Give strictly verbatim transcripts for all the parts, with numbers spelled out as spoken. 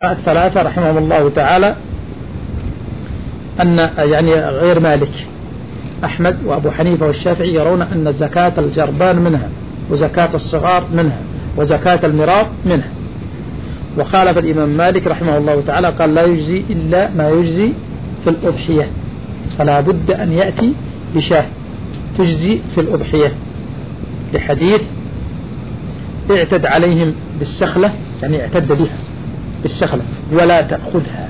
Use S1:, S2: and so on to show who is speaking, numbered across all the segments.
S1: الثلاثة رحمهم الله تعالى أن يعني غير مالك أحمد وأبو حنيفة والشافعي يرون أن زكاة الجربان منها وزكاة الصغار منها وزكاة المراض منها. وخالف الإمام مالك رحمه الله تعالى قال لا يجزي إلا ما يجزي في الأضحية، فلا بد أن يأتي بشاة تجزي في الأضحية لحديث اعتد عليهم بالسخلة، يعني اعتد بها بالسخلة ولا تأخذها.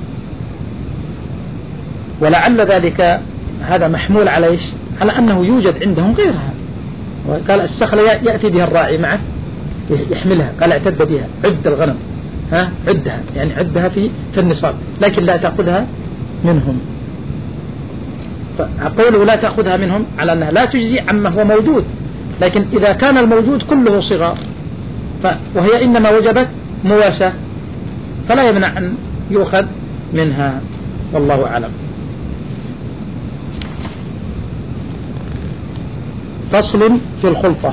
S1: ولعل ذلك هذا محمول على إيش؟ على أنه يوجد عندهم غيرها. قال السخلة يأتي بها الراعي معه يحملها، قال اعتد بها عد الغنم، ها عدها يعني عدها في في النصاب، لكن لا تأخذها منهم. فقوله لا تأخذها منهم على أنها لا تجزي عما هو موجود، لكن إذا كان الموجود كله صغار وهي إنما وجبت مواساة فلا يمنع أن يؤخذ منها، والله أعلم. فصل في الخلطة.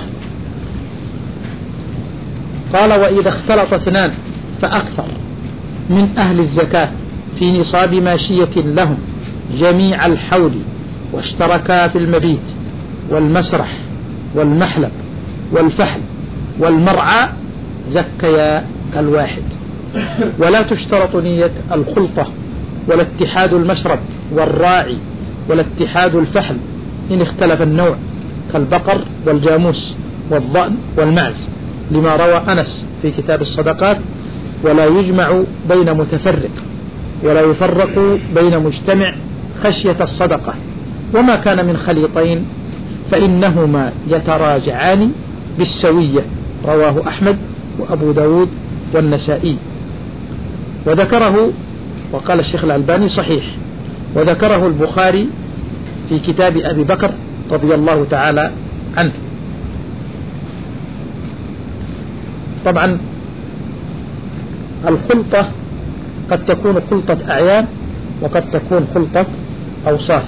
S1: قال وإذا اختلط اثنان فأكثر من أهل الزكاة في نصاب ماشية لهم جميع الحول واشتركا في المبيت والمسرح والمحلب والفحل والمرعى زكيا الواحد، ولا تشترط نية الخلطة ولا اتحاد المشرب والراعي ولا اتحاد الفحل إن اختلف النوع كالبقر والجاموس والضأن والمعز، لما روى أنس في كتاب الصدقات ولا يجمع بين متفرق ولا يفرق بين مجتمع خشية الصدقة، وما كان من خليطين فإنهما يتراجعان بالسوية، رواه أحمد وأبو داود والنسائي. وذكره وقال الشيخ الألباني صحيح، وذكره البخاري في كتاب أبي بكر رضي الله تعالى عنه. طبعا الخلطة قد تكون خلطة أعيان وقد تكون خلطة أوصاف.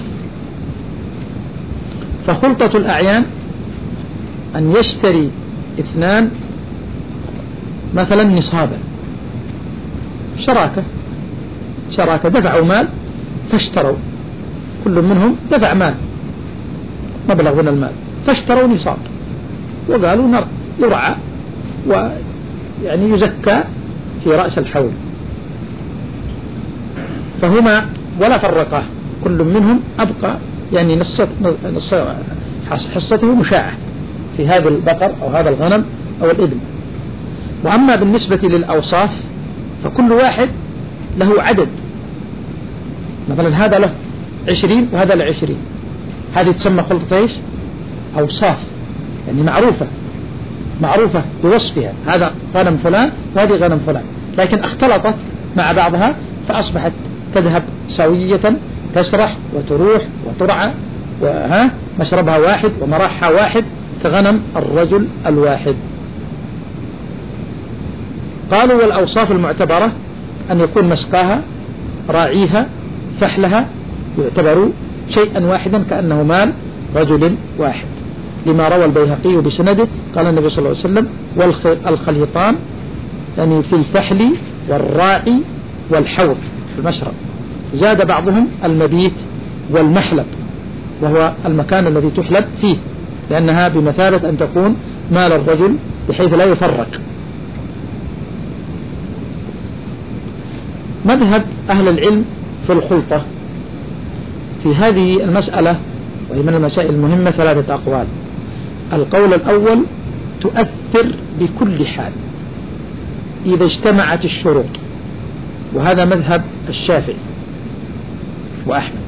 S1: فخلطة الأعيان أن يشتري اثنان مثلا نصابا، شراكة شراكة دفعوا مال فاشتروا، كل منهم دفع مال مبلغ من المال فاشتروا نصاب وقالوا يرعى ويعني يزكى في رأس الحول، فهما ولا فرقاه، كل منهم أبقى يعني نص نص حصته مشاعة في هذا البقر أو هذا الغنم أو الإبل. وأما بالنسبة للأوصاف فكل واحد له عدد، مثلا هذا له عشرين وهذا له عشرين، هذه تسمى خلطة ايش؟ أوصاف، يعني معروفة معروفة بوصفها، هذا غنم فلان وهذه غنم فلان، لكن اختلطت مع بعضها فأصبحت تذهب سوية، تسرح وتروح وترعى وها مشربها واحد ومراحها واحد كغنم الرجل الواحد. قالوا والأوصاف المعتبرة أن يكون مسقاها راعيها فحلها يعتبر شيئا واحدا كأنه مال رجل واحد، لما روى البيهقي بسنده قال النبي صلى الله عليه وسلم والخليطان يعني في الفحل والراعي والحوض في المشرب، زاد بعضهم المبيت والمحلب وهو المكان الذي تحلب فيه، لأنها بمثابة أن تكون مال الرجل بحيث لا يفرق. مذهب أهل العلم في الخلطة في هذه المسألة وهي من المسائل المهمة ثلاثة أقوال. القول الأول تؤثر بكل حال إذا اجتمعت الشروط، وهذا مذهب الشافعي وأحمد.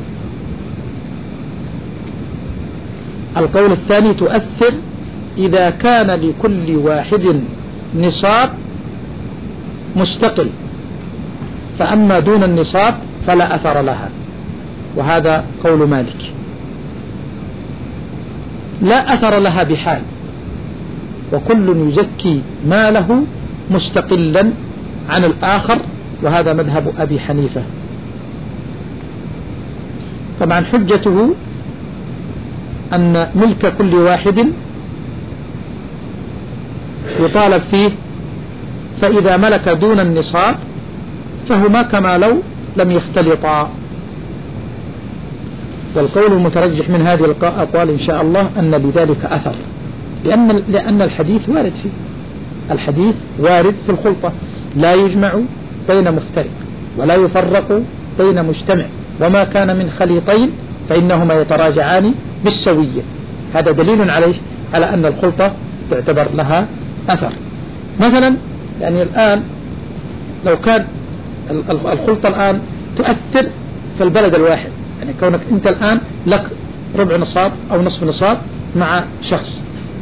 S1: القول الثاني تؤثر إذا كان لكل واحد نصاب مستقل، فأما دون النصاب فلا أثر لها، وهذا قول مالك. لا أثر لها بحال، وكل يزكي ماله مستقلا عن الآخر، وهذا مذهب أبي حنيفة. طبعا حجته أن ملك كل واحد يطالب فيه فإذا ملك دون النصاب فهما كما لو لم يختلطا. والقول المترجح من هذه الأقوال إن شاء الله أن لذلك أثر، لأن, لأن الحديث وارد فيه، الحديث وارد في الخلطة، لا يجمع بين مفترق ولا يفرق بين مجتمع، وما كان من خليطين فإنهما يتراجعان بالسوية. هذا دليل عليه على أن الخلطة تعتبر لها أثر. مثلا يعني الآن لو كان الخلطة الآن تؤثر في البلد الواحد، يعني كونك أنت الآن لك ربع نصاب أو نصف نصاب مع شخص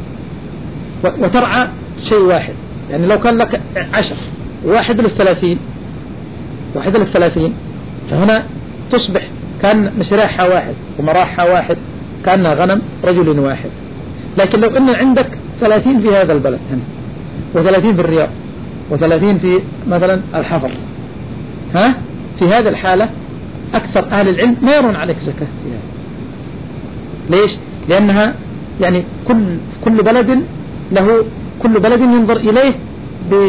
S1: وترعى شيء واحد، يعني لو كان لك عشر واحد للثلاثين واحد للثلاثين فهنا تصبح كان مسراحها واحد ومراحها واحد، كأنها غنم رجل واحد. لكن لو أن عندك ثلاثين في هذا البلد هنا وثلاثين في الرياض وثلاثين في مثلا الحفر، ها في هذه الحالة أكثر أهل العلم ما يرون عليك زكاة فيها. ليش؟ لأنها يعني كل كل بلد له كل بلد ينظر إليه ب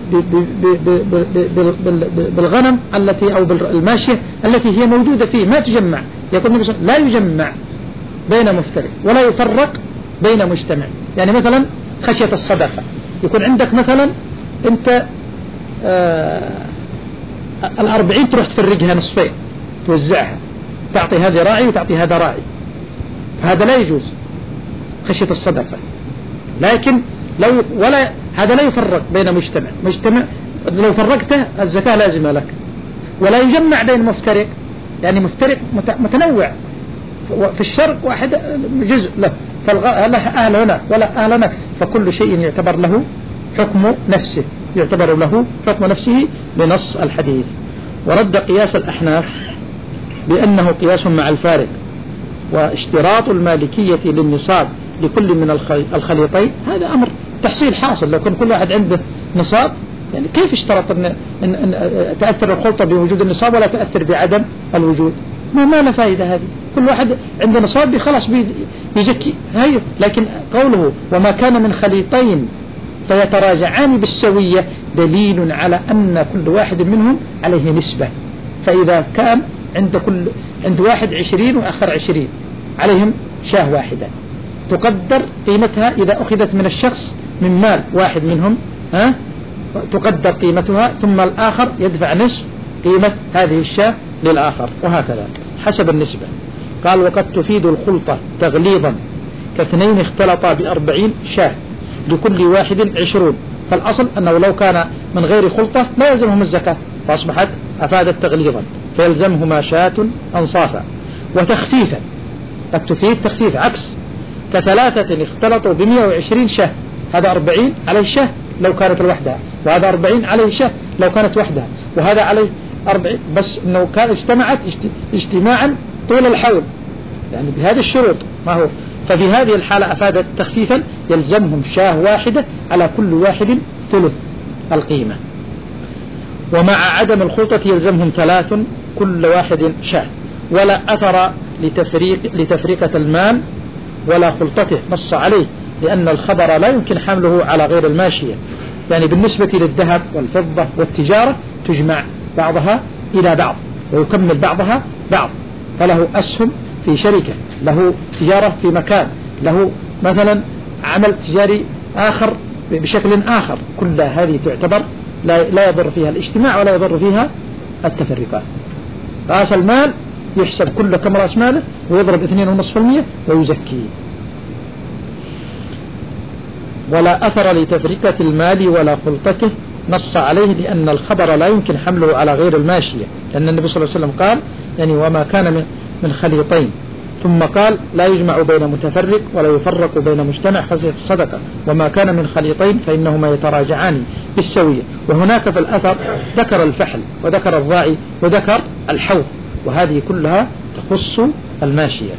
S1: بالغنم التي أو بالماشية التي هي موجودة فيه، ما تجمع. يقول النبي صلى الله عليه وسلم لا يجمع بين مفترق ولا يفرق بين مجتمع. يعني مثلا خشية الصدقة، يكون عندك مثلا أنت آه الأربعين تروح تفرقها نصفين توزعها، تعطي هذه راعي وتعطي هذا راعي، هذا لا يجوز خشية الصدقة. لكن لو ولا هذا لا يفرق بين مجتمع مجتمع لو فرقته الزكاة لازمة لك. ولا يجمع بين مفترق، يعني مفترق متنوع، في الشرق واحد جزء له فله أهل هنا ولا أهل هنا، فكل شيء يعتبر له حكم نفسه، يعتبر له حكم نفسه بنص الحديث. ورد قياس الأحناف بأنه قياس مع الفارق، واشتراط المالكية للنصاب لكل من الخليطين هذا أمر تحصيل حاصل. لو كان كل واحد عنده نصاب، يعني كيف اشترط أن, أن, أن تأثر الخلطة بوجود النصاب ولا تأثر بعدم الوجود؟ ما, ما له فائدة هذه. كل واحد عنده نصاب خلاص بيجكي هاي. لكن قوله وما كان من خليطين فيتراجعان بالسوية دليل على أن كل واحد منهم عليه نسبة. فإذا كان عند كل عند واحد عشرين وآخر عشرين عليهم شاه واحدة تقدر قيمتها إذا أخذت من الشخص من مال واحد منهم، ها تقدر قيمتها، ثم الآخر يدفع نصف قيمة هذه الشاه للآخر، وهكذا حسب النسبة. قال وقد تفيد الخلطة تغليظا كاثنين اختلطا بأربعين شاه لكل واحد عشرون، فالأصل أنه لو كان من غير خلطة لا يلزمهم الزكاة، فأصبحت أفادت تغليظا فيلزمهما شاة أنصافا. وتخفيفا قد تفيد تخفيف عكس كثلاثة اختلطوا بمئة وعشرين شاه، هذا أربعين عليه شاه لو كانت لوحدها، وهذا أربعين عليه شاه لو كانت وحدها، وهذا عليه أربعين، بس أنه كان اجتمعت اجتماعا طول الحول يعني بهذه الشروط ما هو. ففي هذه الحالة أفادت تخفيفا يلزمهم شاه واحدة على كل واحد ثلث القيمة. ومع عدم الخلطة يلزمهم ثلاث كل واحد شاه. ولا أثر لتفريق لتفريقة المال ولا خلطته نص عليه، لأن الخبر لا يمكن حمله على غير الماشية. يعني بالنسبة للذهب والفضة والتجارة تجمع بعضها إلى بعض ويكمل بعضها بعض، فله أسهم في شركة، له تجارة في مكان، له مثلا عمل تجاري آخر بشكل آخر، كل هذه تعتبر لا, لا يضر فيها الاجتماع ولا يضر فيها التفرقات. رأس المال يحسب كله كم رأس ماله ويضرب اثنين ونصف المية ويزكيه. ولا أثر لتفرقة المال ولا خلطته نص عليه، لأن الخبر لا يمكن حمله على غير الماشية، لأن النبي صلى الله عليه وسلم قال يعني وما كان من خليطين، ثم قال لا يجمع بين متفرق ولا يفرق بين مجتمع خشية الصدقة، وما كان من خليطين فإنهما يتراجعان بالسوية. وهناك في الأثر ذكر الفحل وذكر الراعي وذكر الحوض، وهذه كلها تخص الماشية.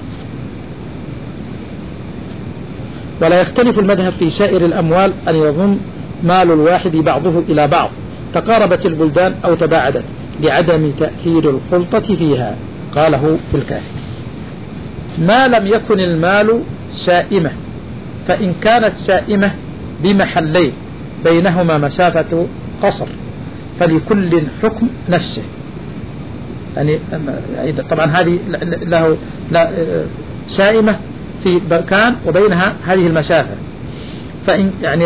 S1: ولا يختلف المذهب في سائر الأموال أن يضم مال الواحد بعضه إلى بعض تقاربت البلدان أو تباعدت لعدم تأثير الخلطة فيها. قاله في الكافي ما لم يكن المال سائمة، فإن كانت سائمة بمحلين بينهما مسافة قصر، فلكل حكم نفسه. يعني طبعا هذه له سائمة في مكان وبينها هذه المسافة، فإن يعني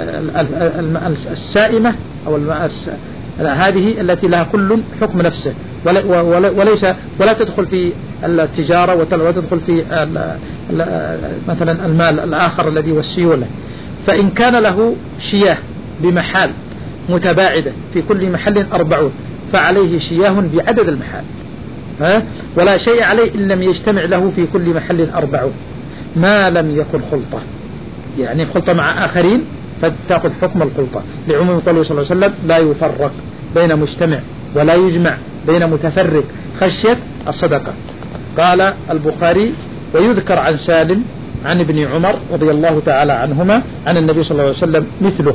S1: السائمة أو هذه التي لها كل حكم نفسه، وليس ولا تدخل في التجارة ولا تدخل في مثلا المال الآخر الذي والسيولة. فإن كان له شياه بمحال متباعدة في كل محل أربعون فعليه شياه بعدد المحال، ولا شيء عليه إن لم يجتمع له في كل محل أربعون ما لم يكن خلطة، يعني خلطة مع آخرين فتأخذ حكم الخلطة، لعموم قوله صلى الله عليه وسلم لا يفرق بين مجتمع ولا يجمع بين متفرق خشية الصدقة. قال البخاري: ويذكر عن سالم عن ابن عمر رضي الله تعالى عنهما عن النبي صلى الله عليه وسلم مثله،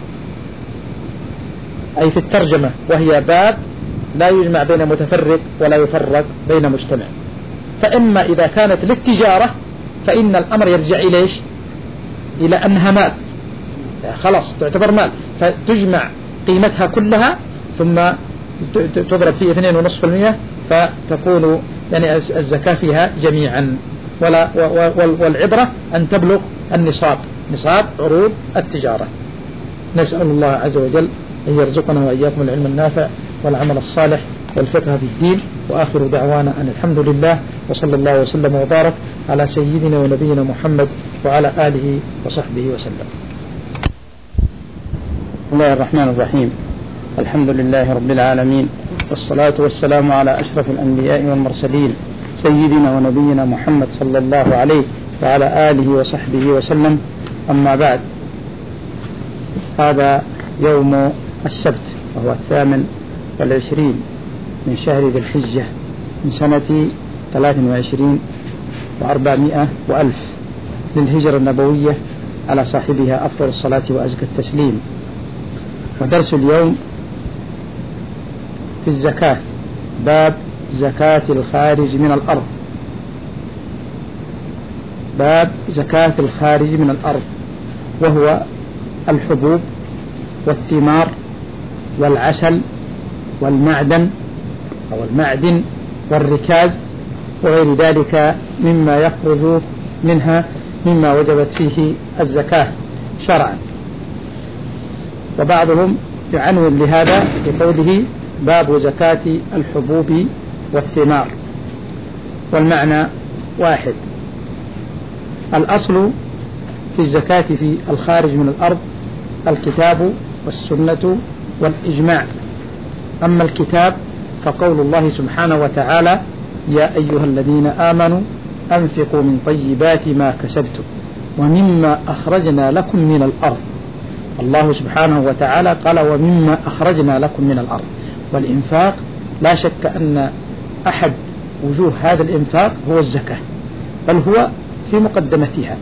S1: أي في الترجمة، وهي باب لا يجمع بين متفرق ولا يفرق بين مجتمع. فإما إذا كانت للتجارة فإن الأمر يرجع إليش إلى أنها مال، خلاص تعتبر مال، فتجمع قيمتها كلها ثم تضرب في اثنين ونصف المئة فتكون يعني الزكاة فيها جميعا. ولا والعبرة أن تبلغ النصاب، نصاب عروض التجارة. نسأل الله عز وجل أن يرزقنا وإياكم العلم النافع والعمل الصالح والفقه في الدين. وآخر دعوانا أن الحمد لله، وصلى الله وسلم وبارك على سيدنا ونبينا محمد وعلى آله وصحبه وسلم.
S2: بسم الله الرحمن الرحيم. الحمد لله رب العالمين، والصلاة والسلام على أشرف الأنبياء والمرسلين سيدنا ونبينا محمد صلى الله عليه وعلى آله وصحبه وسلم. أما بعد، هذا يوم السبت وهو الثامن والعشرين من شهر ذي الحجة من سنة ثلاث وعشرين وأربعمائة وألف للهجرة النبوية على صاحبها أفضل الصلاة وأزكى التسليم. ودرس اليوم في الزكاة، باب زكاة الخارج من الأرض. باب زكاة الخارج من الأرض، وهو الحبوب والثمار والعسل والمعدن أو المعدن والركاز وغير ذلك مما يخرج منها مما وجبت فيه الزكاة شرعا. وبعضهم يعنون لهذا بقوله باب زكاة الحبوب والثمار، والمعنى واحد. الأصل في الزكاة في الخارج من الأرض الكتاب والسنة والإجماع. أما الكتاب فقول الله سبحانه وتعالى: يا أيها الذين آمنوا أنفقوا من طيبات ما كسبتم ومما أخرجنا لكم من الأرض. الله سبحانه وتعالى قال: ومما أخرجنا لكم من الأرض. والإنفاق لا شك أن أحد وجوه هذا الإنفاق هو الزكاة، بل هو في مقدمتها.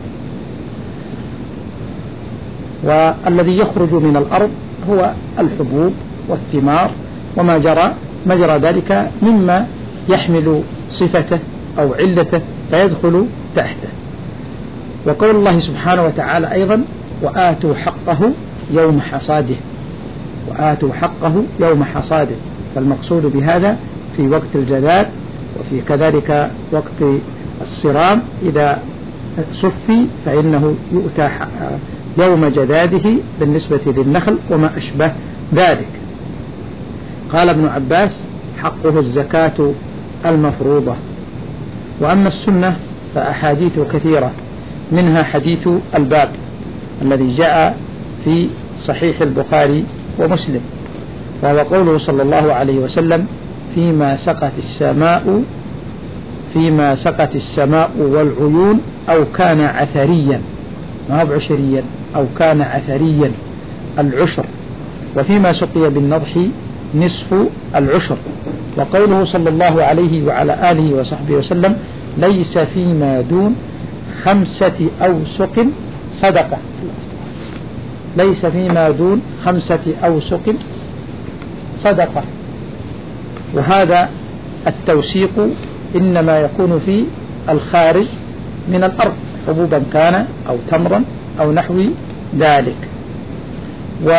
S2: والذي يخرج من الأرض هو الحبوب والثمار وما جرى مجرى ذلك مما يحمل صفته أو علته فيدخل تحته. وقول الله سبحانه وتعالى أيضا: وآتوا حقه يوم حصاده. وآتوا حقه يوم حصاده، فالمقصود بهذا في وقت الجذاذ، وفي كذلك وقت الصرام إذا صفي فإنه يؤتى يوم جذاذه بالنسبة للنخل وما أشبه ذلك. قال ابن عباس: حقه الزكاة المفروضة. وأما السنة فأحاديث كثيرة، منها حديث الباب الذي جاء في صحيح البخاري ومسلم، وهو قوله صلى الله عليه وسلم: فيما سقت السماء فيما سقت السماء والعيون أو كان عثريا، ما هو عشريا، أو كان عثريا العشر، وفيما سقي بالنضح نصف العشر. وقوله صلى الله عليه وعلى آله وصحبه وسلم: ليس فيما دون خمسة أوسق صدقة. ليس فيما دون خمسة أوسق صدقة. وهذا التوسيق إنما يكون في الخارج من الأرض، حبوبا كان أو تمرا أو نحو ذلك.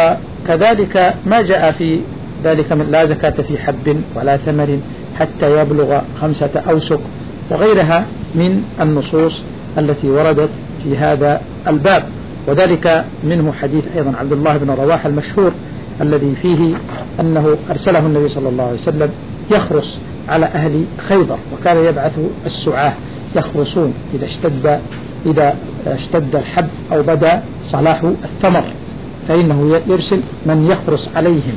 S2: وكذلك ما جاء في ذلك من لا زكاة في حب ولا ثمر حتى يبلغ خمسة أوسق وغيرها من النصوص التي وردت في هذا الباب. وذلك منه حديث أيضا عبد الله بن رواحة المشهور الذي فيه أنه أرسله النبي صلى الله عليه وسلم يخرص على أهل خيبر، وكان يبعث السعاة يخرصون إذا اشتد إذا اشتد الحب أو بدا صلاح الثمر، فإنه يرسل من يخرص عليهم.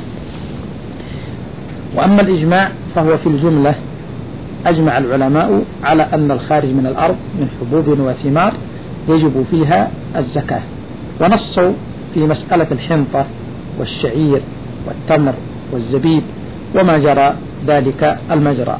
S2: وأما الإجماع فهو في الجملة أجمع العلماء على أن الخارج من الأرض من حبوب وثمار يجب فيها الزكاة، ونصوا في مسألة الحنطة والشعير والتمر والزبيب وما جرى ذلك المجرى.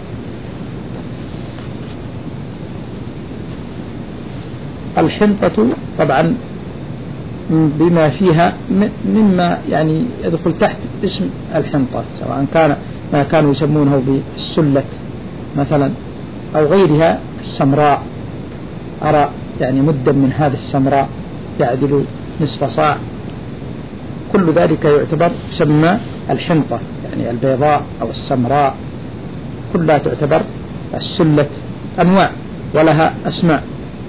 S2: الحنطة طبعا بما فيها مما يعني يدخل تحت اسم الحنطة، سواء كان ما كانوا يسمونه بالسلة مثلا أو غيرها. السمراء أرى يعني مدا من هذا السمراء يعدل نصف صاع، كل ذلك يعتبر يسمى الحنطة، يعني البيضاء أو السمراء كلها تعتبر السلة، أنواع ولها أسماء.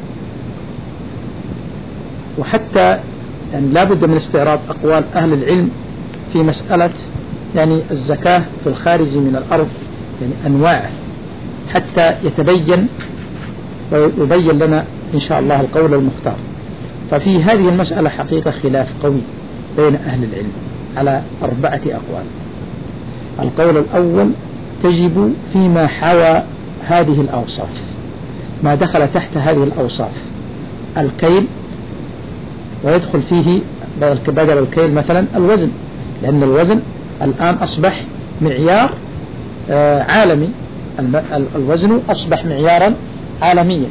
S2: وحتى يعني لا بد من استعراض أقوال أهل العلم في مسألة يعني الزكاة في الخارج من الأرض، يعني أنواع، حتى يتبين ويبين لنا إن شاء الله القول المختار. ففي هذه المسألة حقيقة خلاف قوي بين أهل العلم على أربعة أقوال. القول الأول تجب فيما حوى هذه الأوصاف، ما دخل تحت هذه الأوصاف، الكيل، ويدخل فيه بدل الكيل مثلا الوزن، لأن الوزن الآن أصبح معيار عالمي، الوزن أصبح معيارا عالميا،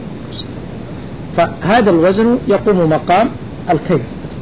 S2: فهذا الوزن يقوم مقام الكيل،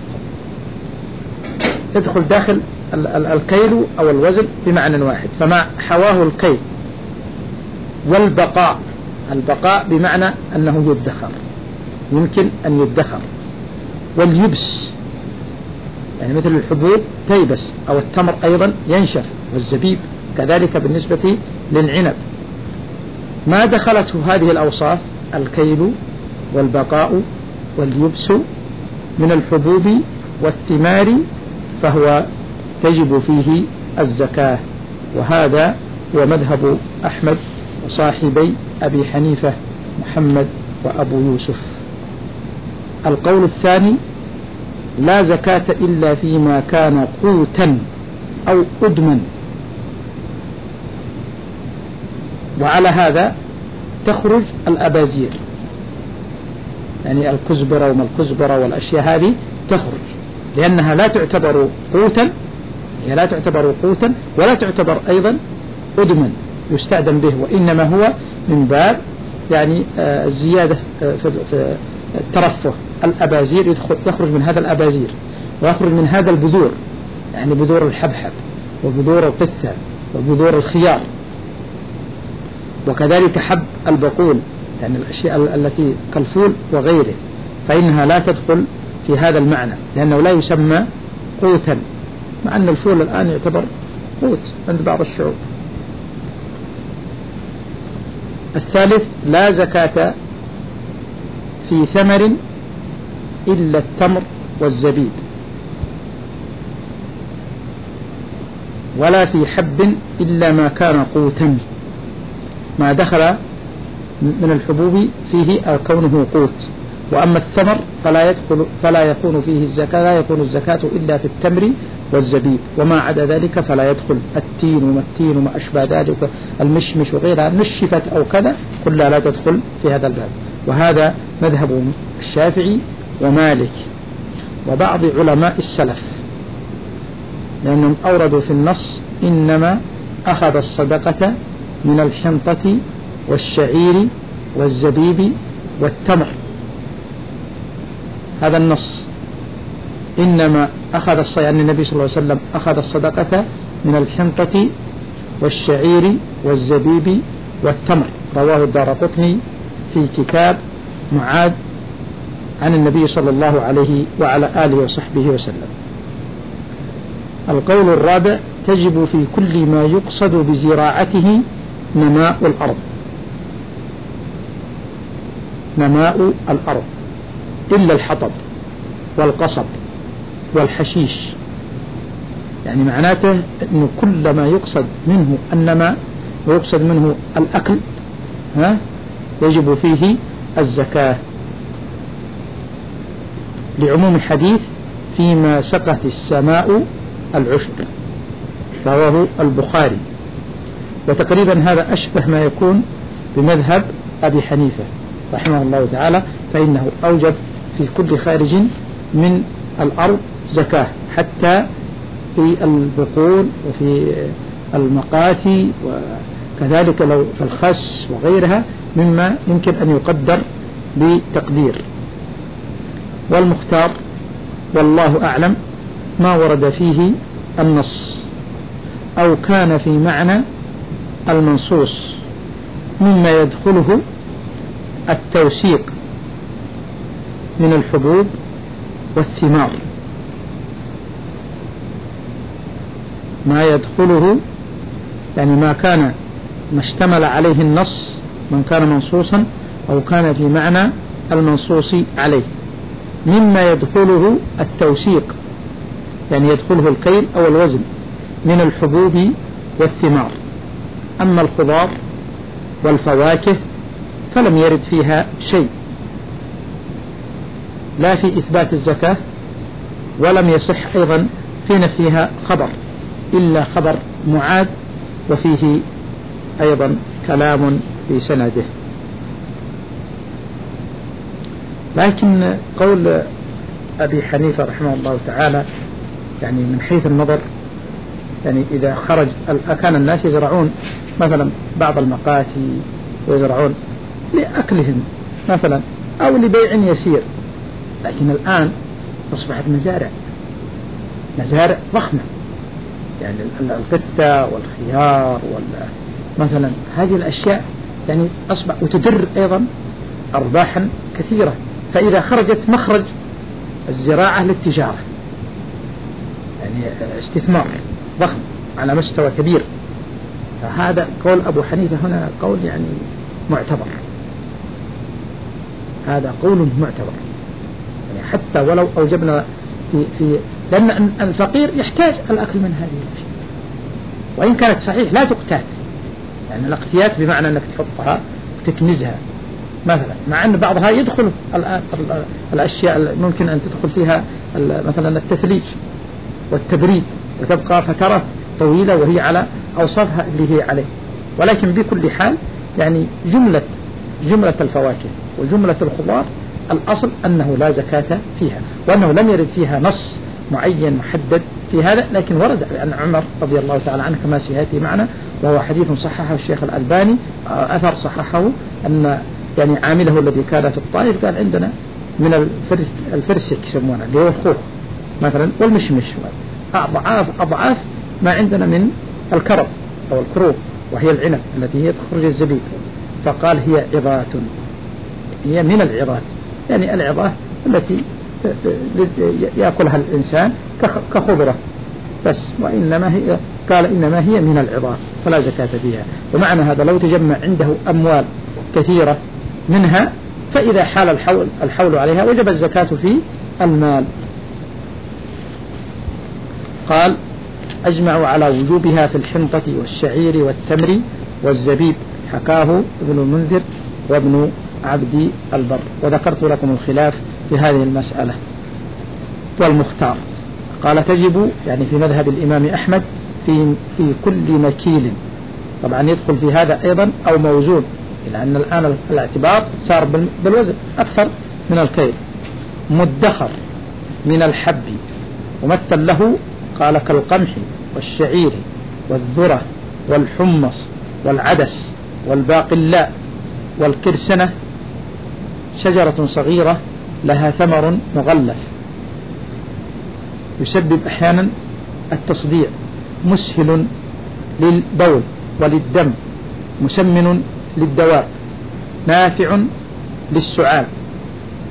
S2: يدخل داخل الكيل أو الوزن بمعنى واحد. فما حواه الكيل والبقاء، البقاء بمعنى أنه يدخر، يمكن أن يدخر، واليبس يعني مثل الحبوب تيبس، أو التمر أيضا ينشف، والزبيب كذلك بالنسبة للعنب. ما دخلته هذه الأوصاف الكيل والبقاء واليبس من الحبوب والثمار فهو تجب فيه الزكاة، وهذا هو مذهب أحمد وصاحبي أبي حنيفة محمد وأبو يوسف. القول الثاني لا زكاة إلا فيما كان قوتا أو أدما، وعلى هذا تخرج الأبازير، يعني الكزبرة وما الكزبرة والأشياء هذه تخرج، لأنها لا تعتبر قوتا، هي لا تعتبر قوتا ولا تعتبر أيضا أدما يستأذن به، وإنما هو من باب يعني الزيادة في الترفه. الأبازير يدخل يخرج من هذا الأبازير، ويخرج من هذا البذور، يعني بذور الحبحب وبذور القثة وبذور الخيار، وكذلك حب البقول، يعني الأشياء التي كالفول وغيره، فإنها لا تدخل في هذا المعنى لأنه لا يسمى قوتا، مع أن الفول الآن يعتبر قوت عند بعض الشعوب. الثالث لا زكاة في ثمر إلا التمر والزبيب، ولا في حب إلا ما كان قوتا، ما دخل من الحبوب فيه أو كونه قوت. وأما الثمر فلا يدخل فلا يكون فيه الزكاة، لا يكون الزكاة إلا في التمر والزبيب، وما عدا ذلك فلا يدخل. التين وما التين وما أشبه ذلك، المشمش وغيرها نشفت أو كذا كلها لا تدخل في هذا الباب. وهذا مذهب الشافعي ومالك وبعض علماء السلف، لأنهم أوردوا في النص إنما أخذ الصدقة من الحنطة والشعير والزبيب والتمر، هذا النص إنما أخذ الصدقة، يعني النبي صلى الله عليه وسلم أخذ الصدقة من الحنطة والشعير والزبيب والتمر، رواه الدارقطني في كتاب معاد عن النبي صلى الله عليه وعلى آله وصحبه وسلم.
S1: القول الرابع تجب في كل ما يقصد بزراعته نماء الأرض نماء الأرض إلا الحطب والقصب والحشيش، يعني معناته أنه كل ما يقصد منه النماء ويقصد منه الأكل ها يجب فيه الزكاة، لعموم حديث فيما سقت السماء العشب رواه البخاري. وتقريبا هذا أشبه ما يكون بمذهب أبي حنيفة رحمه الله تعالى، فإنه أوجب في كل خارج من الأرض زكاة، حتى في البقول وفي المقاتي، وكذلك لو في الخس وغيرها مما يمكن أن يقدر بتقدير. والمختار والله أعلم ما ورد فيه النص أو كان في معنى المنصوص، مما يدخله التوسيق من الحبوب والثمار، ما يدخله يعني ما كان ما اشتمل عليه النص من كان منصوصا أو كان في معنى المنصوص عليه، مما يدخله التوسيق يعني يدخله الكيل أو الوزن من الحبوب والثمار. أما الخضار والفواكه فلم يرد فيها شيء لا في إثبات الزكاة، ولم يصح أيضا في نفيها خبر إلا خبر معاذ، وفيه أيضا كلام في سنده. لكن قول أبي حنيفة رحمه الله تعالى يعني من حيث النظر، يعني إذا خرج كان الناس يزرعون مثلا بعض المقاتي ويزرعون لأكلهم مثلا أو لبيع يسير، لكن الآن أصبحت مزارع مزارع ضخمة، يعني القتة والخيار مثلا هذه الأشياء يعني أصبح وتدر أيضا أرباحا كثيرة، فإذا خرجت مخرج الزراعة للتجارة يعني استثمار ضخم على مستوى كبير، فهذا قول أبو حنيفة هنا قول يعني معتبر، هذا قول معتبر يعني حتى ولو أوجبنا في, في لأن الفقير يحتاج الأكل من هذه الأشياء، وإن كانت صحيح لا تقتات، يعني الاقتيات بمعنى أنك تحطها وتكنزها مثلا، مع أن بعضها يدخل الأشياء ممكن أن تدخل فيها مثلا التثليج والتبريد وتبقى فترة طويلة وهي على أوصافها اللي هي عليه، ولكن بكل حال يعني جملة جملة الفواكه وجملة الخضار الأصل أنه لا زكاة فيها، وأنه لم يرد فيها نص معين محدد في هذا، لكن ورد عن عمر رضي الله تعالى عنه كما سيأتي معنا، وهو حديث صححه الشيخ الألباني، أثر صححه أن يعني عامله الذي كان في الطائف قال عندنا من الفرس الفرسك يسمونه اللي هو الخوخ مثلا والمشمش أضعاف أضعاف ما عندنا من الكرب أو الكروب، وهي العنب التي هي تخرج الزبيب، فقال هي عظات، هي من العظات يعني العظات التي يأكلها الإنسان كخضرة بس، وإنما هي قال إنما هي من العظات فلا زكاة فيها. ومعنى هذا لو تجمع عنده أموال كثيرة منها فإذا حال الحول, الحول عليها وجب الزكاة في المال. قال أجمعوا على وجوبها في الحنطة والشعير والتمر والزبيب، حكاه ابن المنذر وابن عبد البر، وذكرت لكم الخلاف في هذه المسألة. والمختار قال تجب يعني في مذهب الإمام أحمد في, في كل مكيل، طبعا يدخل في هذا أيضا أو موزون، لأن الآن الاعتبار صار بالوزن أكثر من الكيل، مدخر من الحب ومثل له قال كالقمح والشعير والذرة والحمص والعدس والباقلاء والكرسنة، شجرة صغيرة لها ثمر مغلف يسبب أحيانا التصديع، مسهل للبول وللدم، مسمن للدواء، نافع للسعال،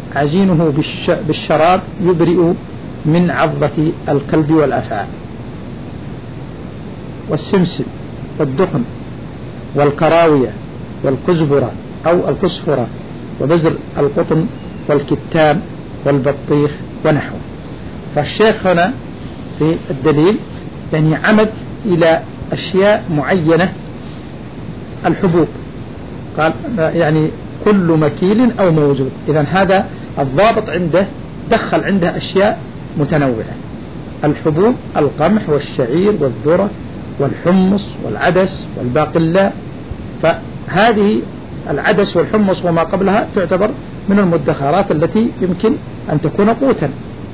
S1: عجينه بالشراب يبرئ من عضة الكلب والأفعى.
S2: والسمسم والدخن والكراوية والكزبرة أو الكسفرة وبزر القطن والكتان والبطيخ ونحوه. فالشيخ هنا في الدليل يعني عمد إلى أشياء معينة. الحبوب قال يعني كل مكيل أو موجود، إذا هذا الضابط عنده دخل عنده أشياء متنوعة. الحبوب القمح والشعير والذرة والحمص والعدس والباقلاء، فهذه العدس والحمص وما قبلها تعتبر من المدخرات التي يمكن أن تكون قوتا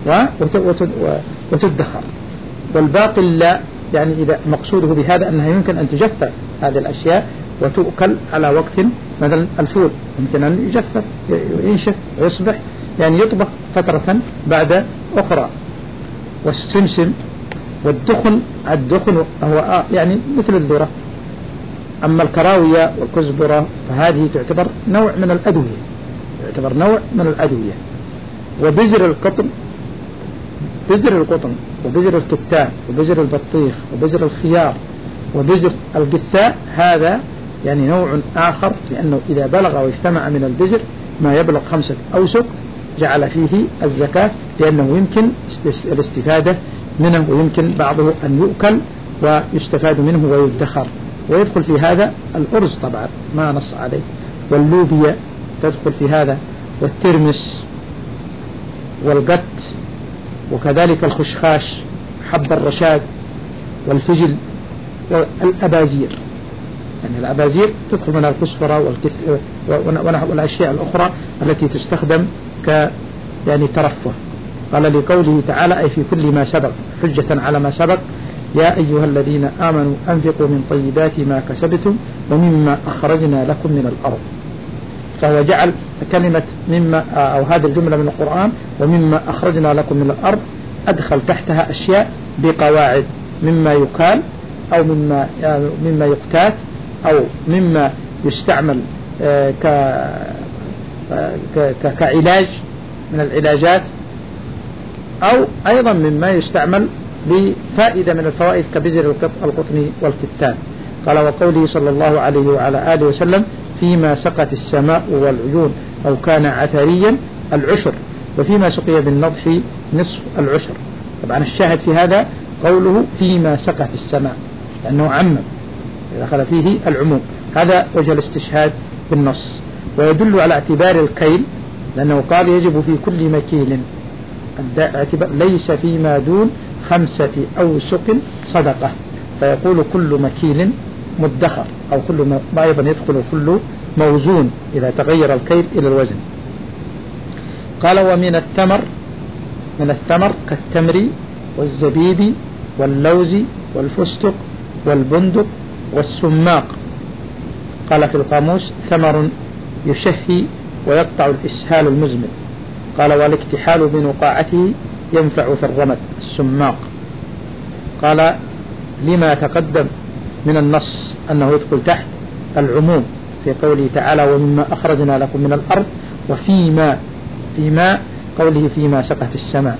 S2: وتدخر. والباقلاء يعني إذا مقصوده بهذا أنها يمكن أن تجفف هذه الأشياء وتؤكل على وقت، مثلا الفول يمكن أن يجفف وينشف ويصبح يعني يطبخ فترة بعد أخرى. والسمسم والدخن، الدخن هو يعني مثل الذرة. أما الكراوية والكزبرة فهذه تعتبر نوع من الأدوية، تعتبر نوع من الأدوية. وبزر القطن، بزر القطن وبزر الكتان وبزر البطيخ وبزر الخيار وبزر القثاء هذا يعني نوع آخر، لأنه إذا بلغ واجتمع من البزر ما يبلغ خمسة أوسق جعل فيه الزكاة، لأنه يمكن الاستفادة منه ويمكن بعضه أن يؤكل ويستفاد منه ويدخر. ويدخل في هذا الأرز طبعا ما نص عليه، واللوبيا تدخل في هذا، والترمس والقت، وكذلك الخشخاش، حب الرشاد والفجل والأبازير. يعني الأبازير تدخل من الكسفرة والأشياء الأخرى التي تستخدم ك يعني ترفه. قال لقوله تعالى أي في كل ما سبق حجة على ما سبق يا أيها الذين آمنوا أنفقوا من طيبات ما كسبتم ومما أخرجنا لكم من الأرض. فهو جعل كلمة مما أو هذه الجملة من القرآن ومما أخرجنا لكم من الأرض أدخل تحتها أشياء بقواعد، مما يكال أو مما يعني مما يقتات أو مما يستعمل ك كعلاج من العلاجات، أو أيضا مما يستعمل بفائدة من الفوائد كبزر القطن والكتان. قال وقوله صلى الله عليه وعلى آله وسلم فيما سقت السماء والعيون أو كان عثريا العشر، وفيما سقي بالنضح نصف العشر. طبعا الشاهد في هذا قوله فيما سقت السماء لأنه عمم دخل فيه العموم، هذا وجه الاستشهاد بالنص. ويدل على اعتبار الكيل لأنه قال يجب في كل مكيل ليس فيما دون خمسة أوسق صدقة، فيقول كل مكيل مدخر أو كل ما أيضا يدخل كل موزون إذا تغير الكيل إلى الوزن. قال ومن التمر، من الثمر كالتمر والزبيب واللوز والفستق والبندق والسماق. قال في القاموس ثمر يشهي ويقطع الإسهال المزمن. قال والاكتحال بنقاعته ينفع في الرمد السماق. قال لما تقدم من النص أنه يدخل تحت العموم في قوله تعالى ومما أخرجنا لكم من الأرض، وفيما فيما قوله فيما سقت السماء.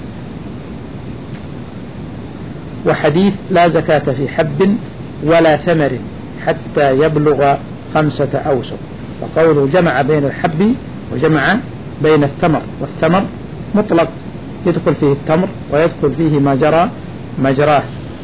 S2: وحديث لا زكاة في حب ولا ثمر حتى يبلغ خمسة أوسق، وقوله جمع بين الحب وجمع بين التمر، والثمر مطلق يدخل فيه التمر ويدخل فيه ما جرى مجراه.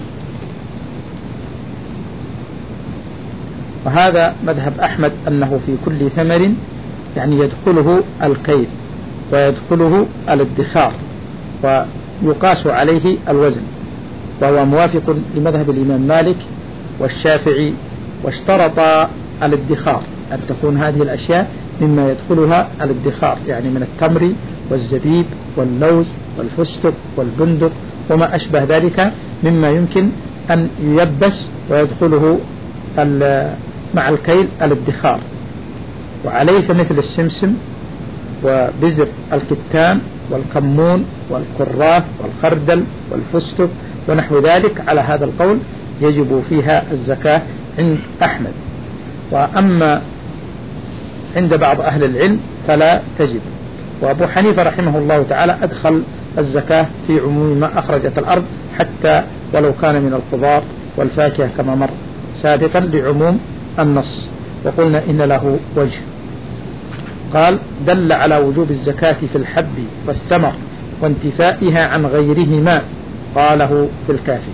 S2: وهذا مذهب أحمد أنه في كل ثمر يعني يدخله الكيل ويدخله الادخار ويقاس عليه الوزن، وهو موافق لمذهب الإمام مالك والشافعي، واشترط الادخار أن تكون هذه الأشياء مما يدخلها الادخار، يعني من التمر والزبيب واللوز والفستق والبندق وما أشبه ذلك مما يمكن أن ييبس ويدخله مع الكيل الادخار. وعليه فمثل السمسم وبزر الكتان والكمون والكراث والخردل والفستق ونحو ذلك على هذا القول يجب فيها الزكاة عند أحمد. وأما عند بعض أهل العلم فلا تجب. وأبو حنيفة رحمه الله تعالى أدخل الزكاة في عموم ما أخرجت الأرض حتى ولو كان من الخضار والفاكهة كما مر سابقا لعموم النص، وقلنا إن له وجه. قال دل على وجوب الزكاة في الحب والثمر وانتفائها عن غيرهما، قاله في الكافي.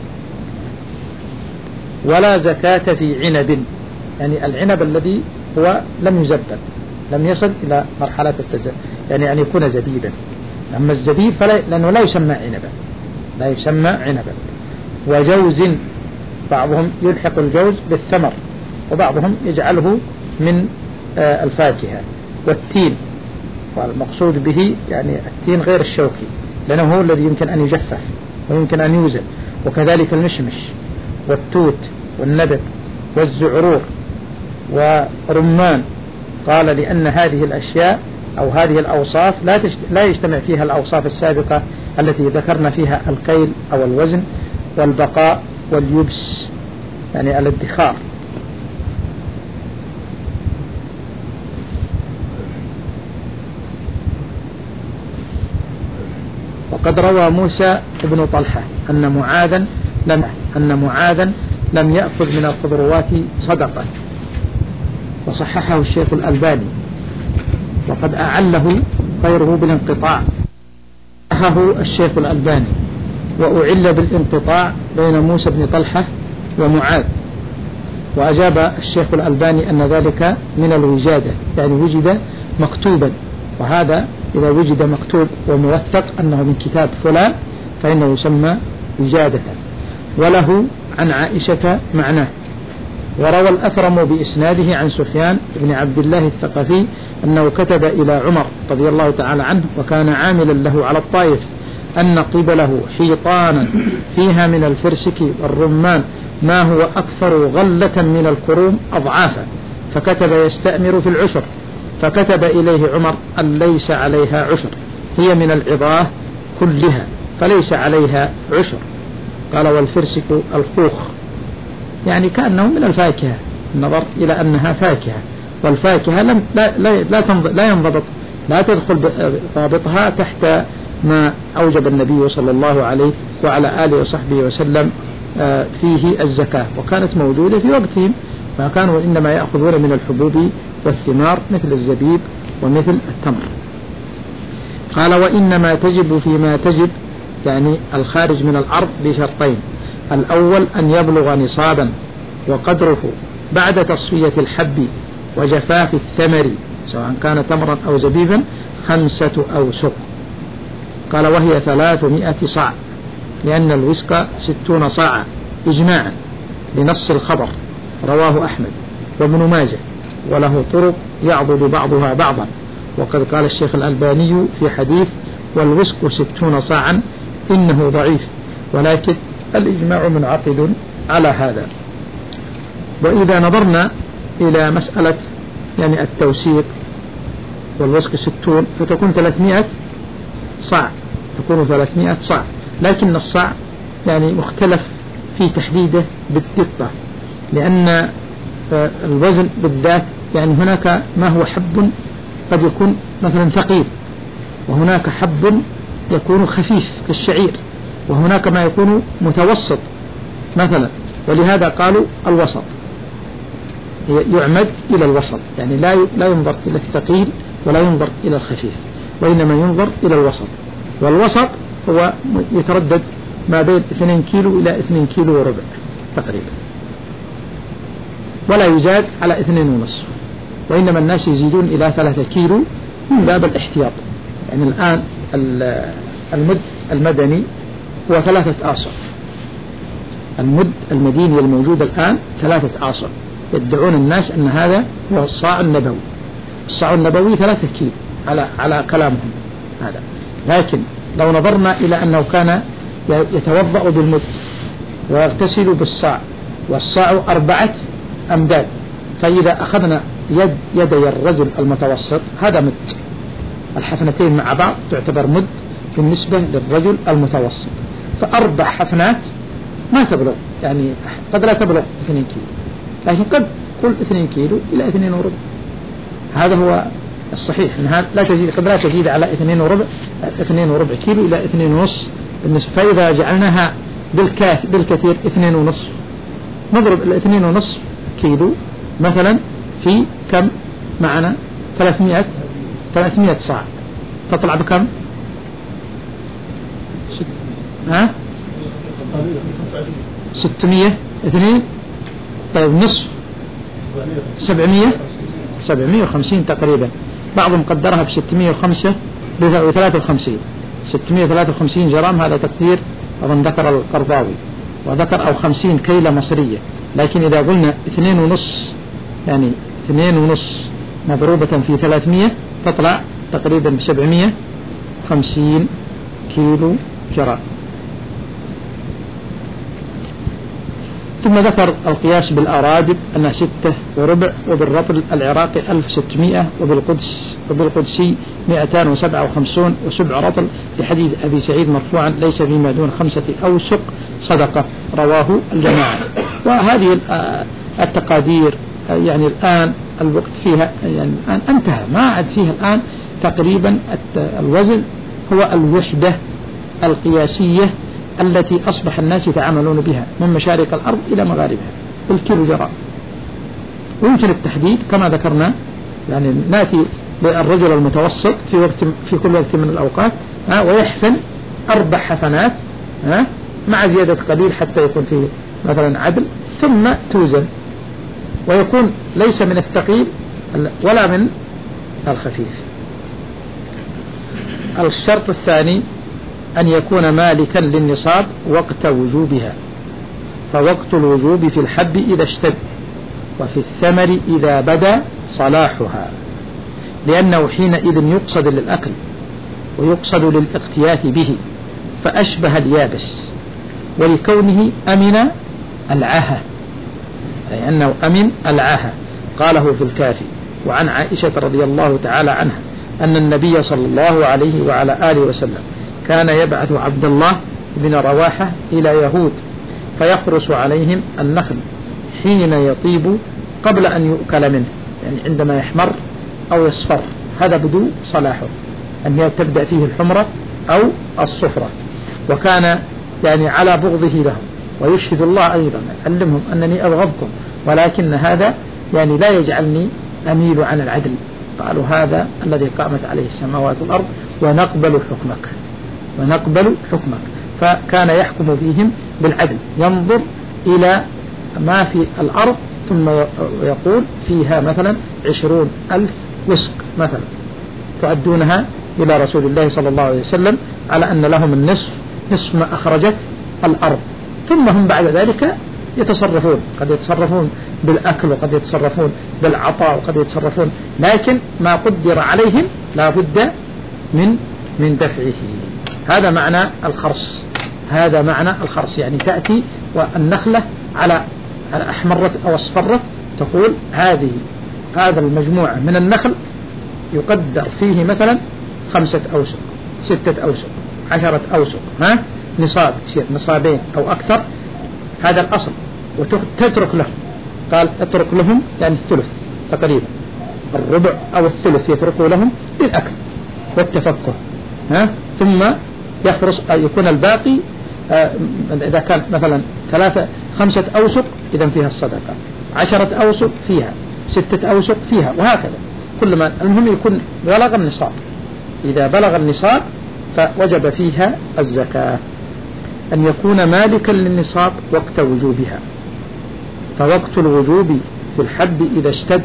S2: ولا زكاة في عنب، يعني العنب الذي هو لم يزبد، لم يصل إلى مرحلة التزبيب، يعني أن يكون زبيبا. أما الزبيب فلا، لأنه لا يسمى عنبا، لا يسمى عنبا. وجوز، بعضهم يلحق الجوز بالثمر وبعضهم يجعله من آه الفاكهة. والتين، والمقصود به يعني التين غير الشوكي، لأنه هو الذي يمكن أن يجفف ويمكن أن يوزن. وكذلك المشمش والتوت والندب والزعرور ورمان. قال لأن هذه الأشياء أو هذه الأوصاف لا لا يجتمع فيها الأوصاف السابقة التي ذكرنا فيها الكيل أو الوزن والبقاء واليبس، يعني الادخار. وقد روى موسى بن طلحة أن معاذا لم أن معاذا لم يأخذ من الخضروات صدقة، وصححه الشيخ الألباني، وقد أعله غيره بالانقطاع، صححه الشيخ الألباني، وأعل بالانقطاع بين موسى بن طلحة ومعاذ. وأجاب الشيخ الألباني أن ذلك من الوجادة، يعني وجد مكتوبا، وهذا إذا وجد مكتوب وموثق أنه من كتاب فلان فإنه يسمى وجادة. وله عن عائشة معناه. وروى الأثرم بإسناده عن سفيان بن عبد الله الثقفي أنه كتب إلى عمر رضي الله تعالى عنه، وكان عاملا له على الطائف، أن قبله حيطانا فيها من الفرسك والرمان ما هو أكثر غلة من الكروم أضعافا، فكتب يستأمر في العشر، فكتب إليه عمر أن ليس عليها عشر، هي من العظاه كلها فليس عليها عشر. قال والفرسك الخوخ، يعني كأنه من الفاكهة، النظر إلى أنها فاكهة، والفاكهة لم لا لا لا, لا ينضبط، لا تدخل ضابطها تحت ما أوجب النبي صلى الله عليه وعلى آله وصحبه وسلم فيه الزكاة، وكانت موجودة في وقتهم، فكانوا إنما يأخذون من الحبوب والثمار مثل الزبيب ومثل التمر. قال وإنما تجب فيما تجب، يعني الخارج من الأرض بشرطين: الأول أن يبلغ نصابا وقدره بعد تصفية الحب وجفاف الثمر سواء كان تمرا أو زبيبا خمسة أوسق. قال وهي ثلاثمائة صاع، لأن الوسق ستون صاعا إجماعا لنص الخبر، رواه أحمد وابن ماجه، وله طرق يعضد بعضها بعضا. وقد قال الشيخ الألباني في حديث والوسق ستون صاعا إنه ضعيف، ولكن الإجماع منعقد على هذا. وإذا نظرنا إلى مسألة يعني التوسيق والوسق ستون فتكون ثلاثمائة صاع، تكون ثلاثمائة صاع، لكن الصاع يعني مختلف في تحديده بالدقة، لأن الوزن بالذات يعني هناك ما هو حب قد يكون مثلا ثقيل، وهناك حب يكون خفيف كالشعير، وهناك ما يكون متوسط مثلا، ولهذا قالوا الوسط، يعمد إلى الوسط، يعني لا لا ينظر إلى الثقيل ولا ينظر إلى الخفيف، وإنما ينظر إلى الوسط. والوسط هو يتردد ما بين اثنين كيلو إلى اثنين كيلو وربع تقريبا، ولا يزاد على اثنين ونصف، وإنما الناس يزيدون إلى ثلاثة كيلو من باب الاحتياط. يعني الآن المد المدني هو ثلاثة آصع، المد المديني الموجود الآن ثلاثة آصع، يدعون الناس أن هذا هو الصاع النبوي. الصاع النبوي ثلاثة كيلو على على كلامهم هذا، لكن لو نظرنا إلى أنه كان يتوضأ بالمد ويغتسل بالصاع، والصاع أربعة أمداد، فإذا أخذنا يد يدي الرجل المتوسط هذا مد، الحفنتين مع بعض تعتبر مد بالنسبة للرجل المتوسط، فأربع حفنات ما تبلغ، يعني قد لا تبلغ اثنين كيلو، لكن قد كل اثنين كيلو إلى اثنين وربع، هذا هو الصحيح، أنها لا تزيد، قد لا تزيد على اثنين وربع اثنين وربع كيلو إلى اثنين ونص بالنسبة. فإذا جعلناها بالكاف بالكثير اثنين ونصف
S1: نضرب الاثنين ونصف كيلو مثلا في كم معنا ثلاثمائة ثلاثمائة صاع، تطلع بكم؟ ست... ها ستمائة اثنين، طيب نصف سبعمائة سبعمائة وخمسين تقريبا، بعضهم قدرها بستمائة وخمسة وثلاثة وخمسين ستمائة وثلاثة وخمسين جرام، هذا تقدير أظن ذكر القرضاوي، وذكر أو خمسين كيلة مصرية. لكن إذا قلنا اثنين ونص يعني اثنين ونص مضروبة في ثلاثمائة تطلع تقريبا بسبعمائة وخمسين كيلو جرام. ثم ذكر القياس بالأرادب أنها ستة وربع، وبالرطل العراقي ألف وستمائة، وبالقدس وبالقدسي مئتان وسبعة وخمسون وسبع رطل، لحديث أبي سعيد مرفوعا ليس فيما دون خمسة أوسق صدقة، رواه الجماعة. وهذه التقادير يعني الآن الوقت فيها يعني الآن انتهى، ما عاد فيها الآن تقريبا الوزن هو الوحدة القياسية التي أصبح الناس يتعاملون بها من مشارق الأرض إلى مغاربها، الكيلو جرام. ويمكن التحديد كما ذكرنا، يعني نأتي للرجل المتوسط في وقت في كل وقت من الأوقات ويحفن أربع حفنات مع زيادة قليل حتى يكون فيه مثلا عدل، ثم توزن ويكون ليس من الثقيل ولا من الخفيف. الشرط الثاني أن يكون مالكا للنصاب وقت وجوبها، فوقت الوجوب في الحب إذا اشتد، وفي الثمر إذا بدا صلاحها، لأنه حينئذ يقصد للأكل ويقصد للاقتياث به، فأشبه اليابس، ولكونه أمن العاهة، أي أنه أمن العاهة، قاله في الكافي. وعن عائشة رضي الله تعالى عنها أن النبي صلى الله عليه وعلى آله وسلم كان يبعث عبد الله بن رواحة إلى يهود فيخرس عليهم النخل حين يطيب قبل أن يؤكل منه، يعني عندما يحمر أو يصفر، هذا بدو صلاحه، أن تبدأ فيه الحمرة أو الصفرة. وكان يعني على بغضه لهم، ويشهد الله أيضا يعلمهم أنني أبغضكم، ولكن هذا يعني لا يجعلني أميل عن العدل. قالوا هذا الذي قامت عليه السماوات والأرض ونقبل حكمك ونقبل حكمك. فكان يحكم فيهم بالعدل، ينظر إلى ما في الأرض ثم يقول فيها مثلا عشرون ألف وسق مثلا تؤدونها إلى رسول الله صلى الله عليه وسلم على أن لهم النصف نصف ما أخرجت الأرض، ثم هم بعد ذلك يتصرفون، قد يتصرفون بالأكل وقد يتصرفون بالعطاء وقد يتصرفون، لكن ما قدر عليهم لا بد من من دفعه. هذا معنى الخرص، هذا معنى الخرص، يعني تأتي والنخلة على على أحمرت أو أصفرت، تقول هذه هذا المجموعة من النخل يقدر فيه مثلا خمسة أوسق، ستة أوسق، عشرة أوسق، ها نصاب، يصير نصابين أو أكثر، هذا الأصل، وتترك لهم. قال اترك لهم يعني الثلث تقريبا، الربع أو الثلث يتركوا لهم للأكل والتفكه، ها ثم يخرص يكون الباقي آه إذا كان مثلا ثلاثة خمسة أوسق إذا فيها الصدقة، عشرة أوسق فيها، ستة أوسق فيها، وهكذا. كل ما المهم يكون بلغ النصاب، إذا بلغ النصاب فوجب فيها الزكاة. أن يكون مالكا للنصاب وقت وجوبها، فوقت الوجوب في الحب إذا اشتد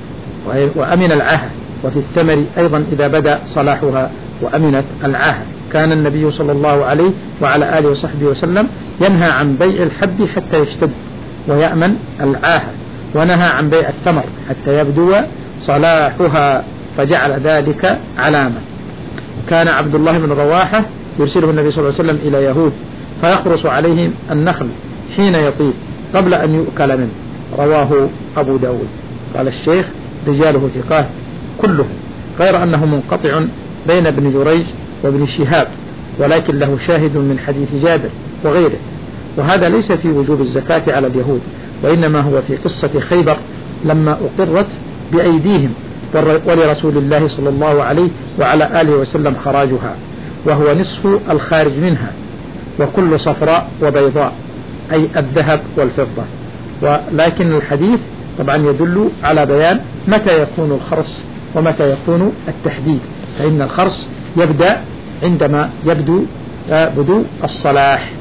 S1: وأمن العاهة، وفي الثمر أيضا إذا بدأ صلاحها وأمنت العاهة. كان النبي صلى الله عليه وعلى آله وصحبه وسلم ينهى عن بيع الحب حتى يشتد ويأمن العاهة، ونهى عن بيع الثمر حتى يبدو صلاحها، فجعل ذلك علامة. كان عبد الله بن رواحة يرسله النبي صلى الله عليه وسلم إلى يهود فيخرص عليهم النخل حين يطيب قبل أن يؤكل منه، رواه أبو داود. قال الشيخ رجاله ثقات كلهم، غير أنه منقطع بين ابن جريج وابن شهاب، ولكن له شاهد من حديث جابر وغيره. وهذا ليس في وجوب الزكاة على اليهود، وإنما هو في قصة خيبر لما أقرت بأيديهم، ولرسول الله صلى الله عليه وعلى آله وسلم خراجها، وهو نصف الخارج منها، وكل صفراء وبيضاء أي الذهب والفضة. ولكن الحديث طبعا يدل على بيان متى يكون الخرص ومتى يكون التحديد، فإن الخرص يبدأ عندما يبدو بدو الصلاح.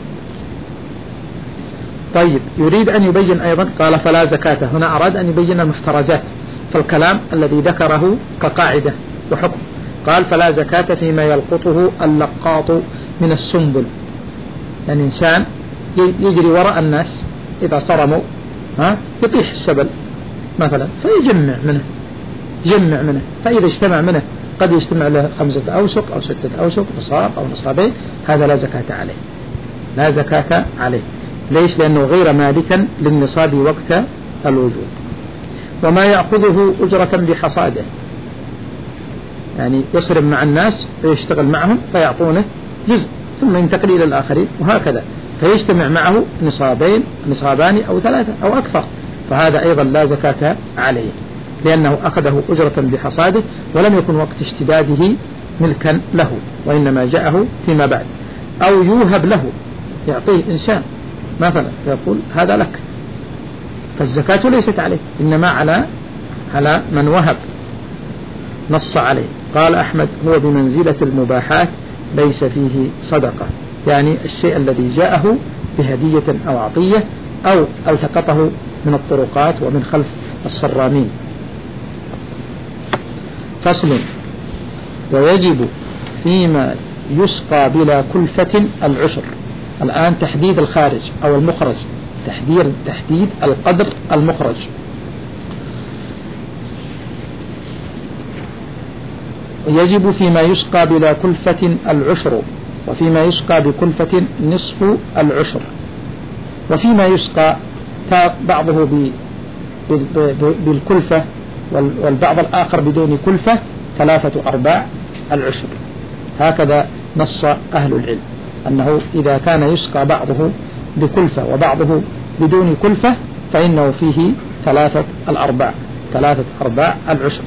S1: طيب، يريد أن يبين أيضا، قال فلا زكاة، هنا أراد أن يبين المحترزات، فالكلام الذي ذكره كقاعدة وحكم. قال فلا زكاة فيما يلقطه اللقاط من السنبل، يعني إنسان يجري وراء الناس إذا صرموا ها يطيح السبل مثلا فيجمع منه يجمع منه فإذا اجتمع منه قد يجتمع له خمسة أوسق أو ستة أوسق، نصاب أو نصابين، هذا لا زكاة عليه، لا زكاة عليه. ليش؟ لأنه غير مالكا للنصاب وقت الوجود. وما يأخذه أجرة بحصاده، يعني يصرم مع الناس ويشتغل معهم فيعطونه جزء ثم ينتقل إلى الآخرين وهكذا، فيجتمع معه نصابين نصابان أو ثلاثة أو أكثر، فهذا أيضا لا زكاة عليه، لأنه أخذه أجرة بحصاده ولم يكن وقت اشتداده ملكا له، وإنما جاءه فيما بعد. أو يوهب له، يعطيه إنسان مثلا يقول هذا لك، فالزكاة ليست عليه، إنما على على من وهب نص عليه. قال أحمد هو بمنزلة المباحات ليس فيه صدقة، يعني الشيء الذي جاءه بهدية أو عطية أو التقطه من الطرقات ومن خلف الصرامين. فصل. ويجب فيما يسقى بلا كلفة العشر. الآن تحديد الخارج أو المخرج، تحديد تحديد القدر المخرج. يجب فيما يسقى بلا كلفة العشر، وفيما يسقى بكلفة نصف العشر. وفيما يسقى بعضه بالكلفة والبعض الآخر بدون كلفة ثلاثة أرباع العشر. هكذا نص أهل العلم، أنه إذا كان يسقى بعضه بكلفة وبعضه بدون كلفة فإنه فيه ثلاثة الأرباع ثلاثة أرباع العشر،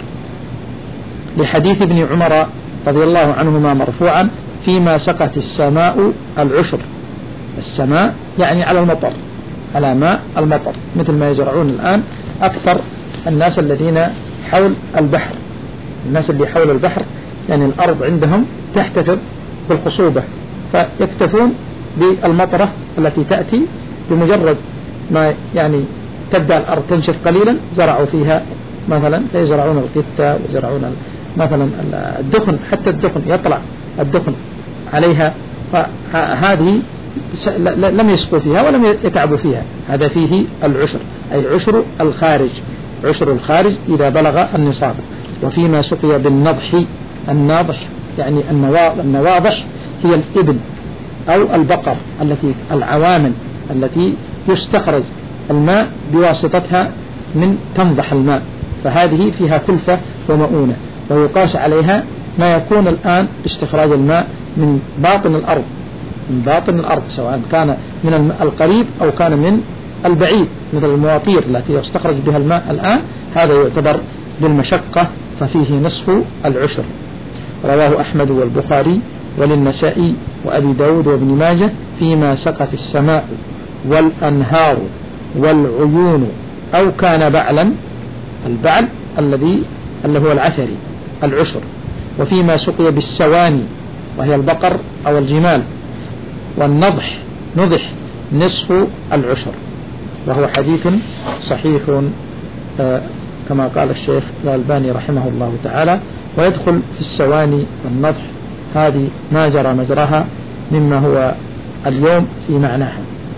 S1: لحديث ابن عمر رضي الله عنهما مرفوعا فيما سقت السماء العشر. السماء يعني على المطر، على ماء المطر، مثل ما يزرعون الآن أكثر الناس الذين حول البحر، الناس اللي حول البحر يعني الأرض عندهم تحتفظ بالخصوبة، فيكتفون بالمطرة التي تأتي، بمجرد ما يعني تبدأ الأرض تنشف قليلا زرعوا فيها مثلا، يزرعون القتة ويزرعون مثلا الدخن، حتى الدخن يطلع الدخن عليها، فهذه لم يسقوا فيها ولم يتعبوا فيها، هذا فيه العشر، أي عشر الخارج، عشر الخارج إذا بلغ النصاب. وفيما سقي بالنضح، الناضح يعني النواضح هي الإبل أو البقر، التي العوامل التي يستخرج الماء بواسطتها من تنضح الماء، فهذه فيها كلفة ومؤونة، ويقاس عليها ما يكون الآن باستخراج الماء من باطن الأرض، من باطن الأرض سواء كان من القريب أو كان من البعيد، مثل المواطير التي يستخرج بها الماء الآن، هذا يعتبر بالمشقة ففيه نصف العشر. رواه أحمد والبخاري وللنسائي وأبي داود وابن ماجه فيما سقت السماء والأنهار والعيون أو كان بعلا، البعل الذي اللي هو العثري العشر. وفيما سقي بالسواني وهي البقر أو الجمال، والنضح نضح نصف العشر، وهو حديث صحيح آه كما قال الشيخ الألباني رحمه الله تعالى. ويدخل في السواني والنضح هذه ما جرى مجراها مما هو اليوم في معناها،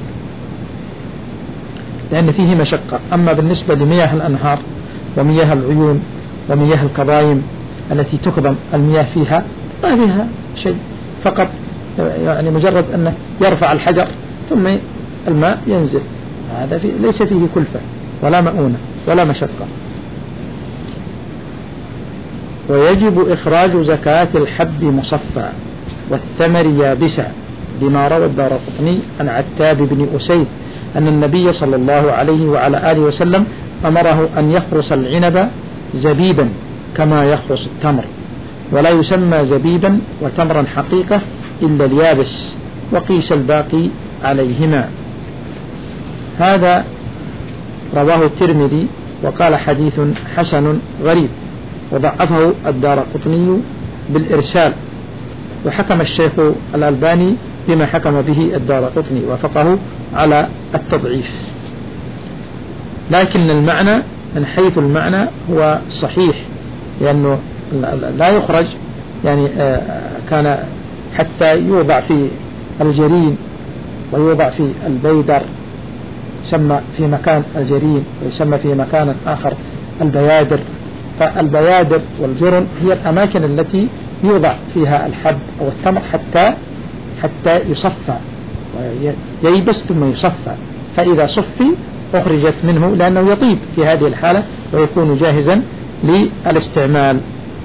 S1: لأن فيه مشقة. أما بالنسبة لمياه الأنهار ومياه العيون ومياه الكظايم التي تخضم المياه فيها ما فيها شيء، فقط يعني مجرد أنه يرفع الحجر ثم الماء ينزل، هذا فيه ليس فيه كلفة ولا مؤونة ولا مشقة. ويجب إخراج زكاة الحب مصفى والثمر يابسا، لما روى الدارقطني عن عتاب بن أسيد أن النبي صلى الله عليه وعلى آله وسلم أمره أن يخرص العنب زبيبا كما يخرص التمر، ولا يسمى زبيبا وتمرا حقيقة إلا اليابس، وقيس الباقي عليهما. هذا
S2: رواه الترمذي وقال حديث حسن غريب، وضعفه الدارقطني بالإرسال، وحكم الشيخ الألباني بما حكم به الدارقطني وافقه على التضعيف. لكن المعنى من حيث المعنى هو صحيح، لأنه لا يخرج، يعني كان حتى يوضع في الجرين ويوضع في البيدر، يسمى في مكان الجرين ويسمى في مكان آخر البيادر. فالبيادر والجرن هي الأماكن التي يوضع فيها الحب أو التمر حتى حتى يصفى وييبس ثم يصفى، فإذا صفي أخرجت منه لأنه يطيب في هذه الحالة ويكون جاهزا للاستعمال.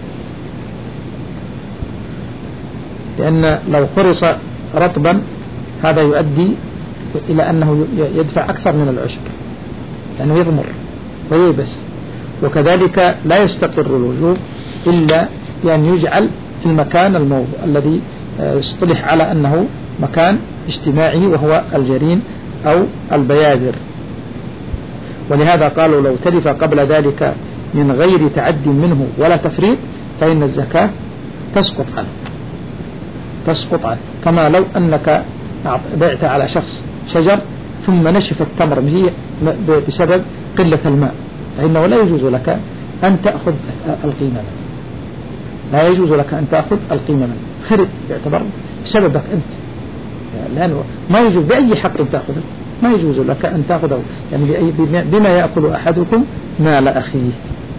S2: لأن لو خرص رطبا هذا يؤدي إلى أنه يدفع أكثر من العشر، لأنه يضمر وييبس. وكذلك لا يستقر الوجوب إلا بأن يجعل في المكان الموضوع الذي يصطلح على أنه مكان اجتماعي وهو الجرين أو البيادر. ولهذا قالوا لو تلف قبل ذلك من غير تعد منه ولا تفريط فإن الزكاة تسقط عنه تسقط عنه كما لو أنك بعت على شخص شجر ثم نشف التمر بسبب قلة الماء، فإنه لا يجوز لك أن تأخذ القيمة منه، لا يجوز لك أن تأخذ القيمة منه، خرب يعتبر بسببك أنت، لأنه ما يجوز بأي حق تأخذه، ما يجوز لك أن تأخذه، يعني بما يأكل أحدكم مال أخيه.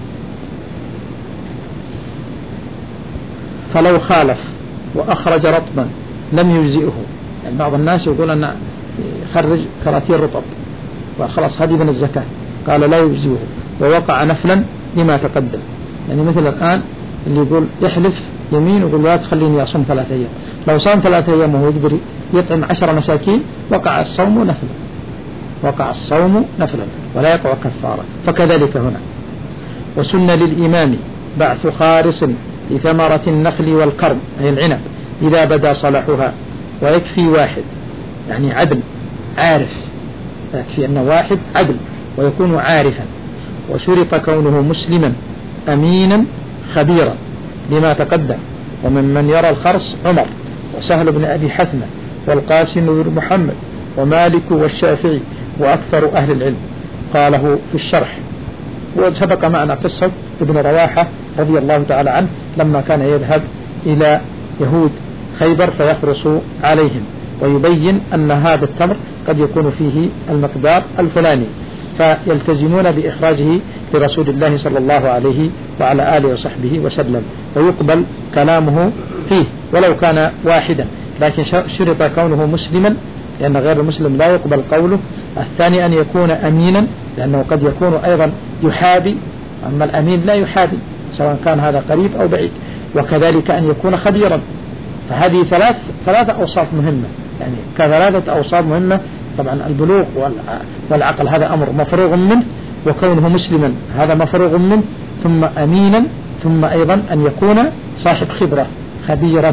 S2: فلو خالف وأخرج رطبا لم يجزئه، يعني بعض الناس يقول أن يخرج كراتين رطب وخلاص هذه من الزكاة، قال لا يجزئه ووقع نفلا لما تقدم. يعني مثل الآن اللي يقول يحلف يمين ويقول لا تخليني أصوم ثلاثة أيام، لو صام ثلاثة أيام وهو يقدر يطعم عشر مساكين وقع الصوم نفلا، وقع الصوم نفلا ولا يقع كفارة. فكذلك هنا. وسن للإمام بعث خارص لثمرة النخل والكرم أي العنب إذا بدا صلاحها، ويكفي واحد يعني عدل عارف، يكفي أن واحد عدل ويكون عارفا. وشرط كونه مسلما أمينا خبيرا لما تقدم. وممن يرى الخرص عمر وسهل بن أبي حثمة والقاسم بن محمد ومالك والشافعي وأكثر أهل العلم. قاله في الشرح. وسبق معنا قصة ابن رواحة رضي الله تعالى عنه لما كان يذهب إلى يهود خيبر فيخرص عليهم ويبين أن هذا التمر قد يكون فيه المقدار الفلاني، فيلتزمون بإخراجه لرسول الله صلى الله عليه وعلى آله وصحبه وسلم، ويقبل كلامه فيه ولو كان واحدا. لكن شرط كونه مسلما لأن غير المسلم لا يقبل قوله. الثاني أن يكون أمينا لأنه قد يكون أيضا يحابي، أما الأمين لا يحابي سواء كان هذا قريب أو بعيد. وكذلك أن يكون خبيرا. فهذه ثلاث ثلاثة أوصاف مهمة، يعني كثلاثة أوصاف مهمة. طبعا البلوغ والعقل هذا أمر مفروغ منه، وكونه مسلما هذا مفروغ منه، ثم أمينا، ثم أيضا أن يكون صاحب خبرة خبيرا.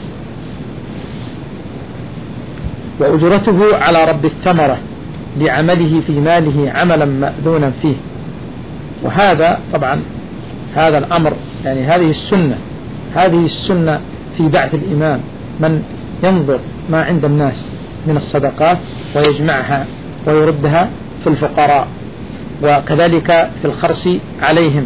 S2: وأجرته على رب الثمرة لعمله في ماله عملا مأذونا فيه. وهذا طبعا هذا الأمر يعني هذه السنة هذه السنة في بعث الإمام من ينظر ما عند الناس من الصدقات ويجمعها ويردها في الفقراء، وكذلك في الخرص عليهم.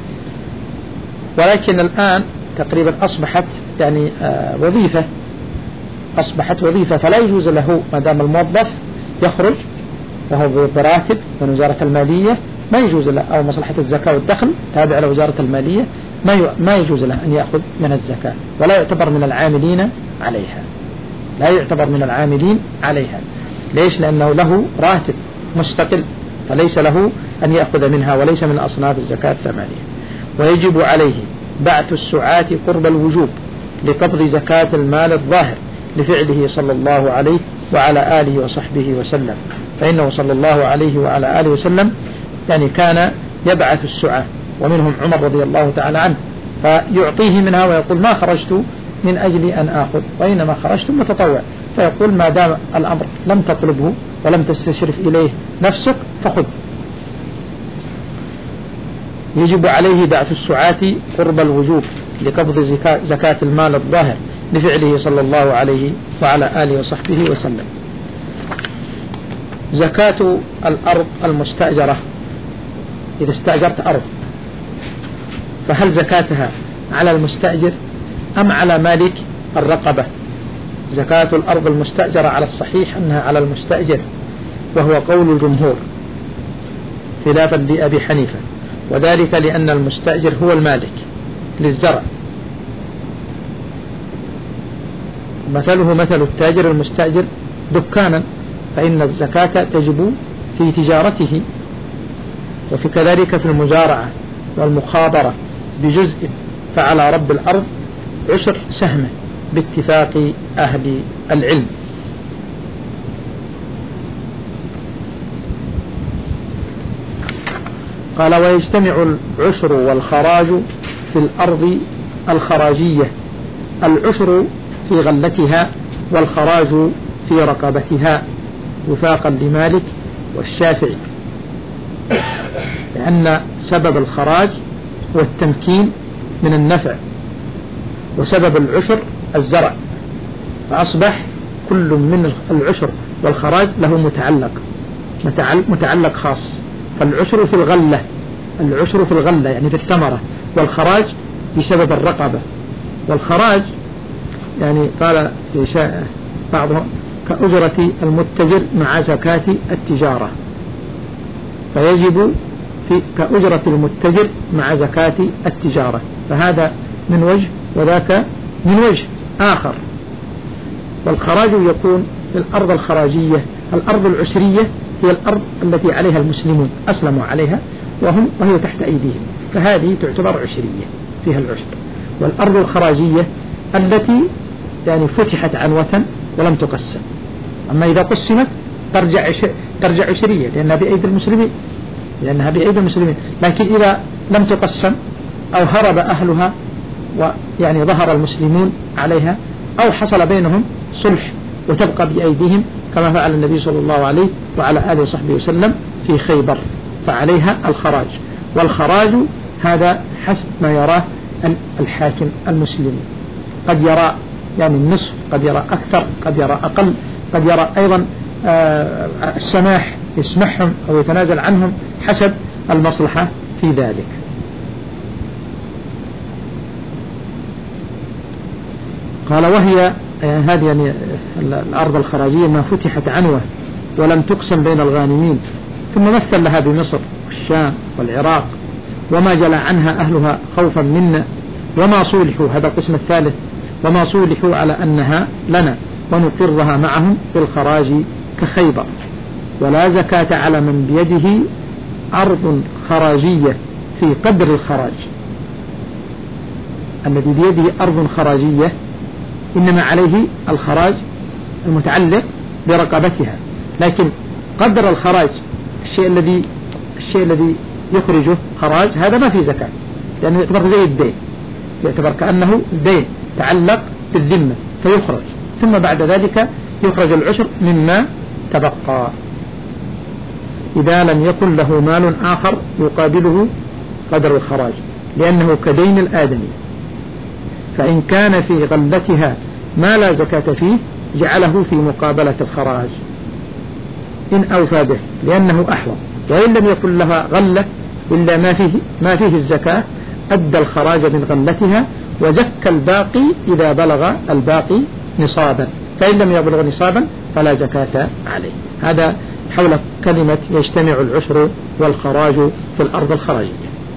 S2: ولكن الآن تقريبا أصبحت يعني آه وظيفة أصبحت وظيفة فلا يجوز له ما دام الموظف يخرج وهو براتب من وزارة المالية ما يجوز له، أو مصلحة الزكاة والدخل تابع لوزارة المالية ما ما يجوز له أن يأخذ من الزكاة، ولا يعتبر من العاملين عليها لا يعتبر من العاملين عليها. ليش؟ لأنه له راتب مستقل فليس له أن يأخذ منها، وليس من أصناف الزكاة الثمانية. ويجب عليه بعث السعاة قرب الوجوب لقبض زكاة المال الظاهر لفعله صلى الله عليه وعلى آله وصحبه وسلم، فإنه صلى الله عليه وعلى آله وسلم يعني كان يبعث السعاة، ومنهم عمر رضي الله تعالى عنه، فيعطيه منها ويقول ما خرجت من أجل أن آخذ وإنما خرجت متطوع، فيقول ما دام الأمر لم تطلبه ولم تستشرف إليه نفسك فخذ، يجب عليه دعف السعاة قرب الوجوب لقبض زكاة المال الظاهر لفعله صلى الله عليه وعلى آله وصحبه وسلم. زكاة الأرض المستأجرة، إذا استأجرت أرض فهل زكاتها على المستأجر أم على مالك الرقبة؟ زكاة الأرض المستأجرة على الصحيح أنها على المستأجر، وهو قول الجمهور خلافا لأبي حنيفة، وذلك لأن المستأجر هو المالك للزرع، مثله مثل التاجر المستأجر دكانا، فإن الزكاة تجب في تجارته، وفي كذلك في المزارعة والمخاضرة بجزء، فعلى رب الأرض عشر سهمه باتفاق أهل العلم. قال ويجتمع العشر والخراج في الأرض الخراجية، العشر في غلتها والخراج في رقبتها وفاقا لمالك والشافعي، لأن سبب الخراج هو التمكين من النفع، وسبب العشر الزرع، فأصبح كل من العشر والخراج له متعلق متعلق خاص، فالعشر في الغلة، العشر في الغلة يعني في الثمرة، والخراج بسبب الرقبة. والخراج يعني قال بعضهم كأجرة المتجر مع زكاة التجارة، فيجب في كأجرة المتجر مع زكاة التجارة، فهذا من وجه وذاك من وجه آخر. والخراج يكون في الأرض الخراجية، الأرض العشرية هي الأرض التي عليها المسلمون أسلموا عليها وهم وهي تحت أيديهم، فهذه تعتبر عشرية فيها العشر. والأرض الخراجية التي يعني فتحت عنوة ولم تقسم، أما إذا قسمت ترجع ترجع عشرية لأنها بأيدي المسلمين لأنها بأيدي المسلمين لكن إذا لم تقسم أو هرب أهلها ويعني ظهر المسلمون عليها أو حصل بينهم صلح وتبقى بأيديهم كما فعل النبي صلى الله عليه وعلى آله وصحبه وسلم في خيبر، فعليها الخراج. والخراج هذا حسب ما يراه الحاكم المسلم، قد يرى يعني النصف، قد يرى أكثر، قد يرى أقل، قد يرى أيضا السماح يسمحهم أو يتنازل عنهم حسب المصلحة في ذلك. قال وهي هذه يعني الأرض الخراجية ما فتحت عنوة ولم تقسم بين الغانمين، ثم مثل لها بمصر والشام والعراق وما جلى عنها أهلها خوفا منا، وما صولحوا، هذا القسم الثالث، وما صولحوا على أنها لنا ونقرها معهم بالخراج كخيبر. ولا زكاة على من بيده أرض خراجية في قدر الخراج، الذي بيده أرض خراجية إنما عليه الخراج المتعلق برقبتها، لكن قدر الخراج الشيء الذي الشيء الذي يخرجه خراج هذا ما في زكاة، لأنه يعتبر زي الدين، يعتبر كأنه دين تعلق بالذمة فيخرج، ثم بعد ذلك يخرج العشر مما تبقى إذا لم يكن له مال آخر يقابله قدر الخراج، لأنه كدين الآدمي. فإن كان في غلتها ما لا زكاة فيه جعله في مقابلة الخراج إن أوفى به لأنه أحوط، وإن لم يكن لها غلة إلا ما فيه, ما فيه الزكاة أدى الخراج من غلتها وزكى الباقي إذا بلغ الباقي نصابا، فإن لم يبلغ نصابا فلا زكاة عليه. هذا حول كلمة يجتمع العشر والخراج في الأرض الخراجية.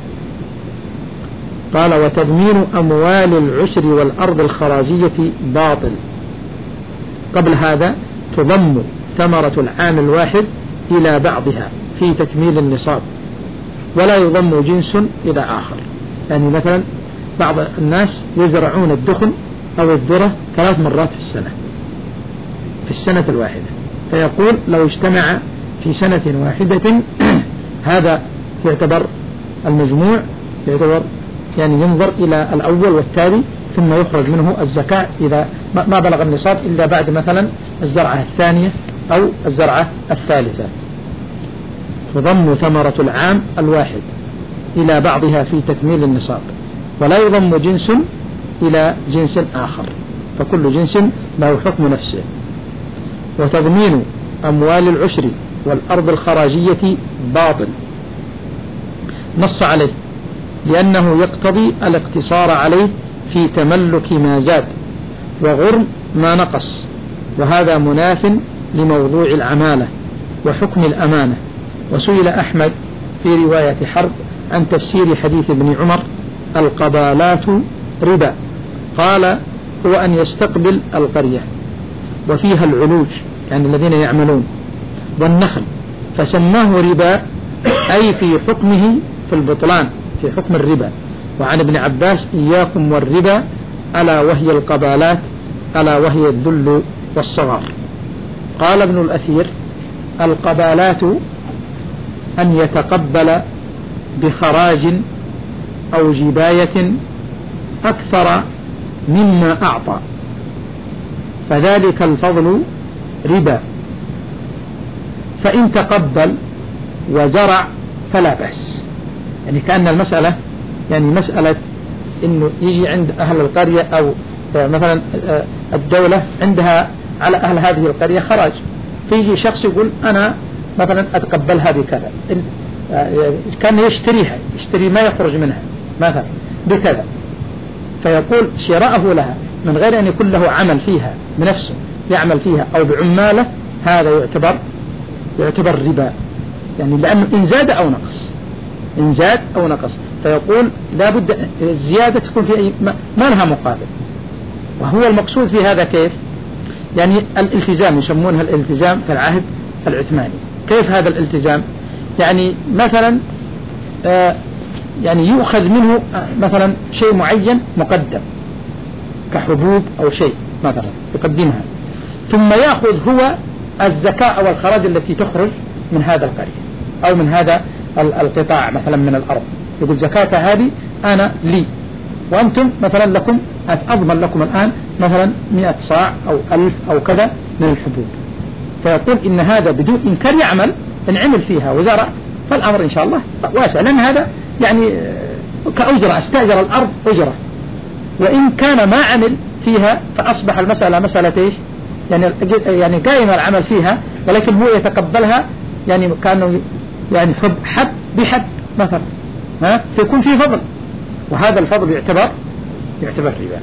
S2: قال وتضمين أموال العشر والأرض الخراجية باطل. قبل هذا تضم ثمرة العام الواحد إلى بعضها في تكميل النصاب، ولا يضم جنس إلى آخر. يعني مثلا بعض الناس يزرعون الدخن أو الذرة ثلاث مرات في السنة في السنة الواحدة، فيقول لو اجتمع في سنة واحدة هذا يعتبر المجموع، يعتبر يعني ينظر إلى الأول والتالي ثم يخرج منه الزكاة إذا ما بلغ النصاب إلا بعد مثلا الزرعة الثانية أو الزرعة الثالثة. تضم ثمرة العام الواحد إلى بعضها في تكميل النصاب، ولا يضم جنس إلى جنس آخر، فكل جنس له حكم نفسه. وتضمين أموال العشر والأرض الخراجية باطل، نص عليه لأنه يقتضي الاقتصار عليه في تملك ما زاد وغرم ما نقص، وهذا مناف لموضوع العمالة وحكم الأمانة. وسئل أحمد في رواية حرب عن تفسير حديث ابن عمر القبالات ربا، قال هو أن يستقبل القرية وفيها العلوج يعني الذين يعملون والنخل، فسماه ربا أي في حكمه في البطلان في حكم الربا. وعن ابن عباس إياكم والربا ألا وهي القبالات ألا وهي الذل والصغار. قال ابن الأثير القبالات أن يتقبل بخراج أو جباية أكثر مما أعطى، فذلك الفضل ربا، فإن تقبل وزرع فلا بأس. يعني كأن المسألة يعني مسألة إنه يجي عند أهل القرية أو مثلا الدولة عندها على أهل هذه القرية خراج، فيجي شخص يقول أنا مثلا أتقبلها بكذا، كان يشتريها يشتري ما يخرج منها مثلا بكذا، فيقول شراءه لها من غير أن يكون له عمل فيها بنفسه يعمل فيها أو بعماله، هذا يعتبر يعتبر ربا، يعني لأنه إن زاد أو نقص إن زاد أو نقص، فيقول لا بد الزيادة تكون في أي ما, ما لها مقابل. وهو المقصود في هذا كيف؟ يعني الالتزام، يسمونها الالتزام في العهد العثماني. كيف هذا الالتزام؟ يعني مثلا آه يعني يؤخذ منه مثلا شيء معين مقدم كحبوب أو شيء مثلا يقدمها، ثم يأخذ هو الزكاة أو الخراج التي تخرج من هذا القرية أو من هذا القطاع مثلا من الأرض، يقول زكاة هذه أنا لي وأنتم مثلا لكم أضمن لكم الآن مثلا مئة صاع أو ألف أو كذا من الحبوب، فيقول إن هذا بدون إن كان يعمل إن عمل فيها وزرع فالأمر إن شاء الله واسع، لأن هذا يعني كأجرة استأجر الأرض أجرة، وإن كان ما عمل فيها فأصبح المسألة مسألة إيش؟ يعني يعني قائم العمل فيها ولكن هو يتقبلها، يعني كانوا يعني حب بحب مثلا ها فيكون في فضل، وهذا الفضل يعتبر يعتبر ربا.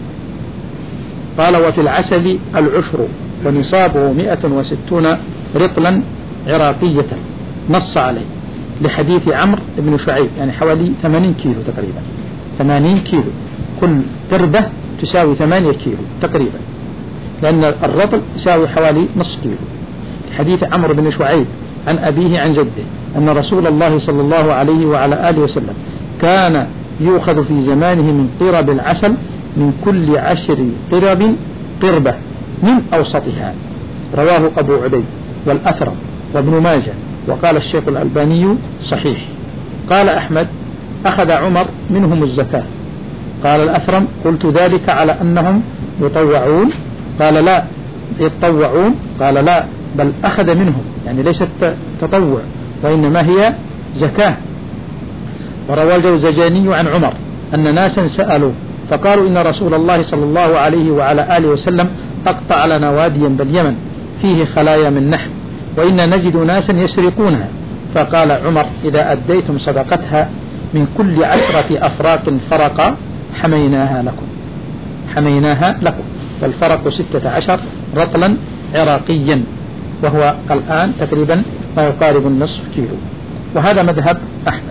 S2: قال وفي العسل العشر ونصابه مئة وستون رطلا عراقية، نص عليه لحديث عمرو بن شعيب، يعني حوالي ثمانين كيلو تقريبا، ثمانين كيلو، كل تربة تساوي ثمانية كيلو تقريبا، لأن الرطل يساوي حوالي نصف كيلو. حديث عمرو بن شعيب عن أبيه عن جده أن رسول الله صلى الله عليه وعلى آله وسلم كان يؤخذ في زمانه من قرب العسل من كل عشر قرب قربة من أوسطها، رواه أبو عبيد والأثرم وابن ماجه، وقال الشيخ الألباني صحيح. قال أحمد أخذ عمر منهم الزكاة، قال الأثرم قلت ذلك على أنهم يطوعون، قال لا يتطوعون، قال لا بل أخذ منهم، يعني ليست تطوع وإنما هي زكاة. وروى الجوزجاني عن عمر أن ناسا سألوا فقالوا إن رسول الله صلى الله عليه وعلى آله وسلم أقطع لنا واديا باليمن فيه خلايا من نحل وإن نجد ناسا يسرقونها، فقال عمر إذا أديتم صدقتها من كل عشرة أفراق فرقا حميناها لكم حميناها لكم والفرق ستة عشر رطلا عراقيا، وهو الآن تقريبا ما يقارب النصف كيلو. وهذا مذهب أحمد،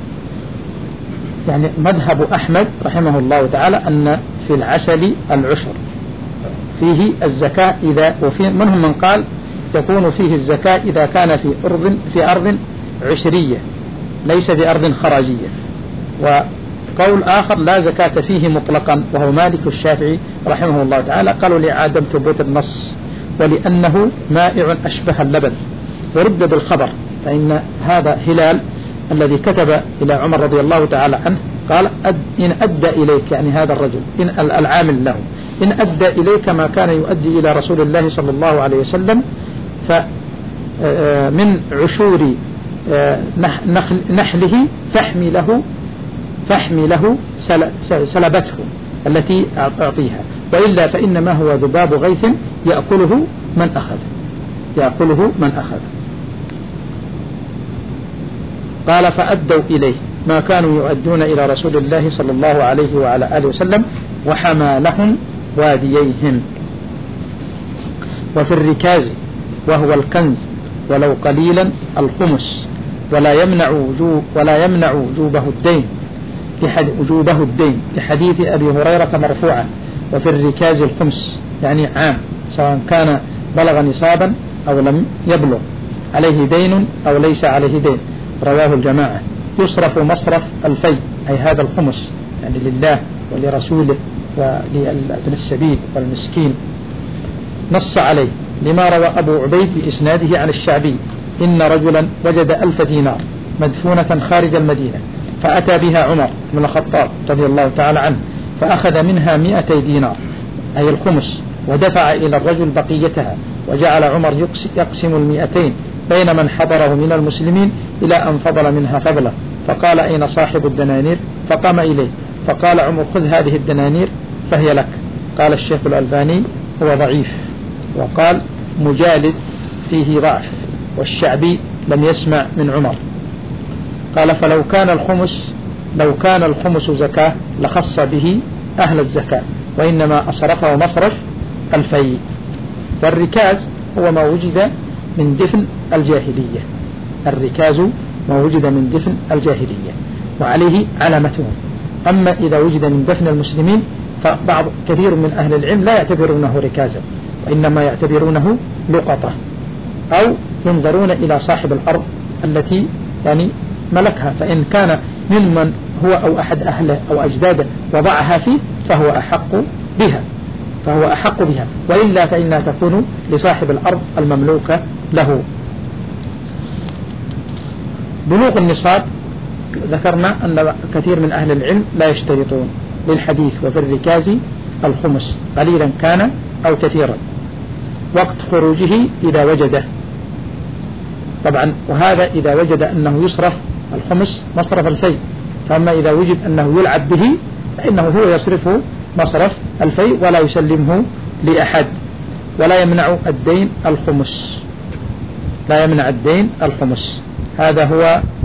S2: يعني مذهب أحمد رحمه الله تعالى أن في العسل العشر فيه الزكاة، إذا وفي منهم من قال تكون فيه الزكاة إذا كان في أرض في أرض عشرية ليس في أرض خراجية، وقول آخر لا زكاة فيه مطلقا وهو مالك الشافعي رحمه الله تعالى، قالوا لعدم ثبوت النص ولأنه مائع أشبه اللبن، ورد بالخبر، فإن هذا هلال الذي كتب إلى عمر رضي الله تعالى عنه قال إن أدى إليك، يعني هذا الرجل إن العامل له إن أدى إليك ما كان يؤدي إلى رسول الله صلى الله عليه وسلم فمن عشور نحله فاحمي له
S1: فاحمله سلبته التي أعطيها، وإلا فإنما هو ذباب غيث يأكله من أخذ يأكله من أخذ. قال فأدوا إليه ما كانوا يؤدون إلى رسول الله صلى الله عليه وعلى آله وسلم وحمى لهم وادييهم. وفي الركاز وهو الكنز ولو قليلا الخمس، ولا يمنع وجوب ولا يمنع وجوبه الدين وجوبه الدين لحديث أبي هريرة مرفوعا وفي الركاز الخمس، يعني عام سواء كان بلغ نصابا أو لم يبلغ، عليه دين أو ليس عليه دين، رواه الجماعة. يصرف مصرف الفي أي هذا الخمس يعني لله ولرسوله ولابن السبيل والمسكين. نص عليه لما روى أبو عبيد بإسناده عن الشعبي إن رجلا وجد ألف دينار مدفونة خارج المدينة فأتى بها عمر بن الخطاب رضي الله تعالى عنه فأخذ منها مئتي دينار أي الخمس ودفع إلى الرجل بقيتها، وجعل عمر يقسم المئتين بين من حضره من المسلمين إلى أن فضل منها فضلا، فقال أين صاحب الدنانير؟ فقام إليه فقال عمر خذ هذه الدنانير فهي لك. قال الشيخ الألباني هو ضعيف، وقال مجالد فيه ضعف، والشعبي لم يسمع من عمر. قال فلو كان الخمس لو كان الخمس زكاة لخص به أهل الزكاة، وإنما أصرفه مصرف الفي. والركاز هو ما وجد من دفن الجاهلية، الركاز ما وجد من دفن الجاهلية وعليه علامته. أما إذا وجد من دفن المسلمين فبعض كثير من أهل العلم لا يعتبرونه ركازا، وإنما يعتبرونه لقطة، أو ينظرون إلى صاحب الأرض التي يعني ملكها، فإن كان ممن هو أو أحد أهله أو أجداده وضعها فيه فهو أحق بها فهو أحق بها وإلا فإنها تكون لصاحب الأرض المملوكة له. بلوغ النصاب ذكرنا أن كثير من أهل العلم لا يشترطون للحديث وفي الركاز الخمس قليلا كان أو كثيرا، وقت خروجه إذا وجده طبعا، وهذا إذا وجد أنه يصرف الخمس مصرف الفي، فأما إذا وجد أنه يلعب به فإنه هو يصرفه مصرف الفي ولا يسلمه لأحد. ولا يمنع الدين الخمس لا يمنع الدين الخمس هذا هو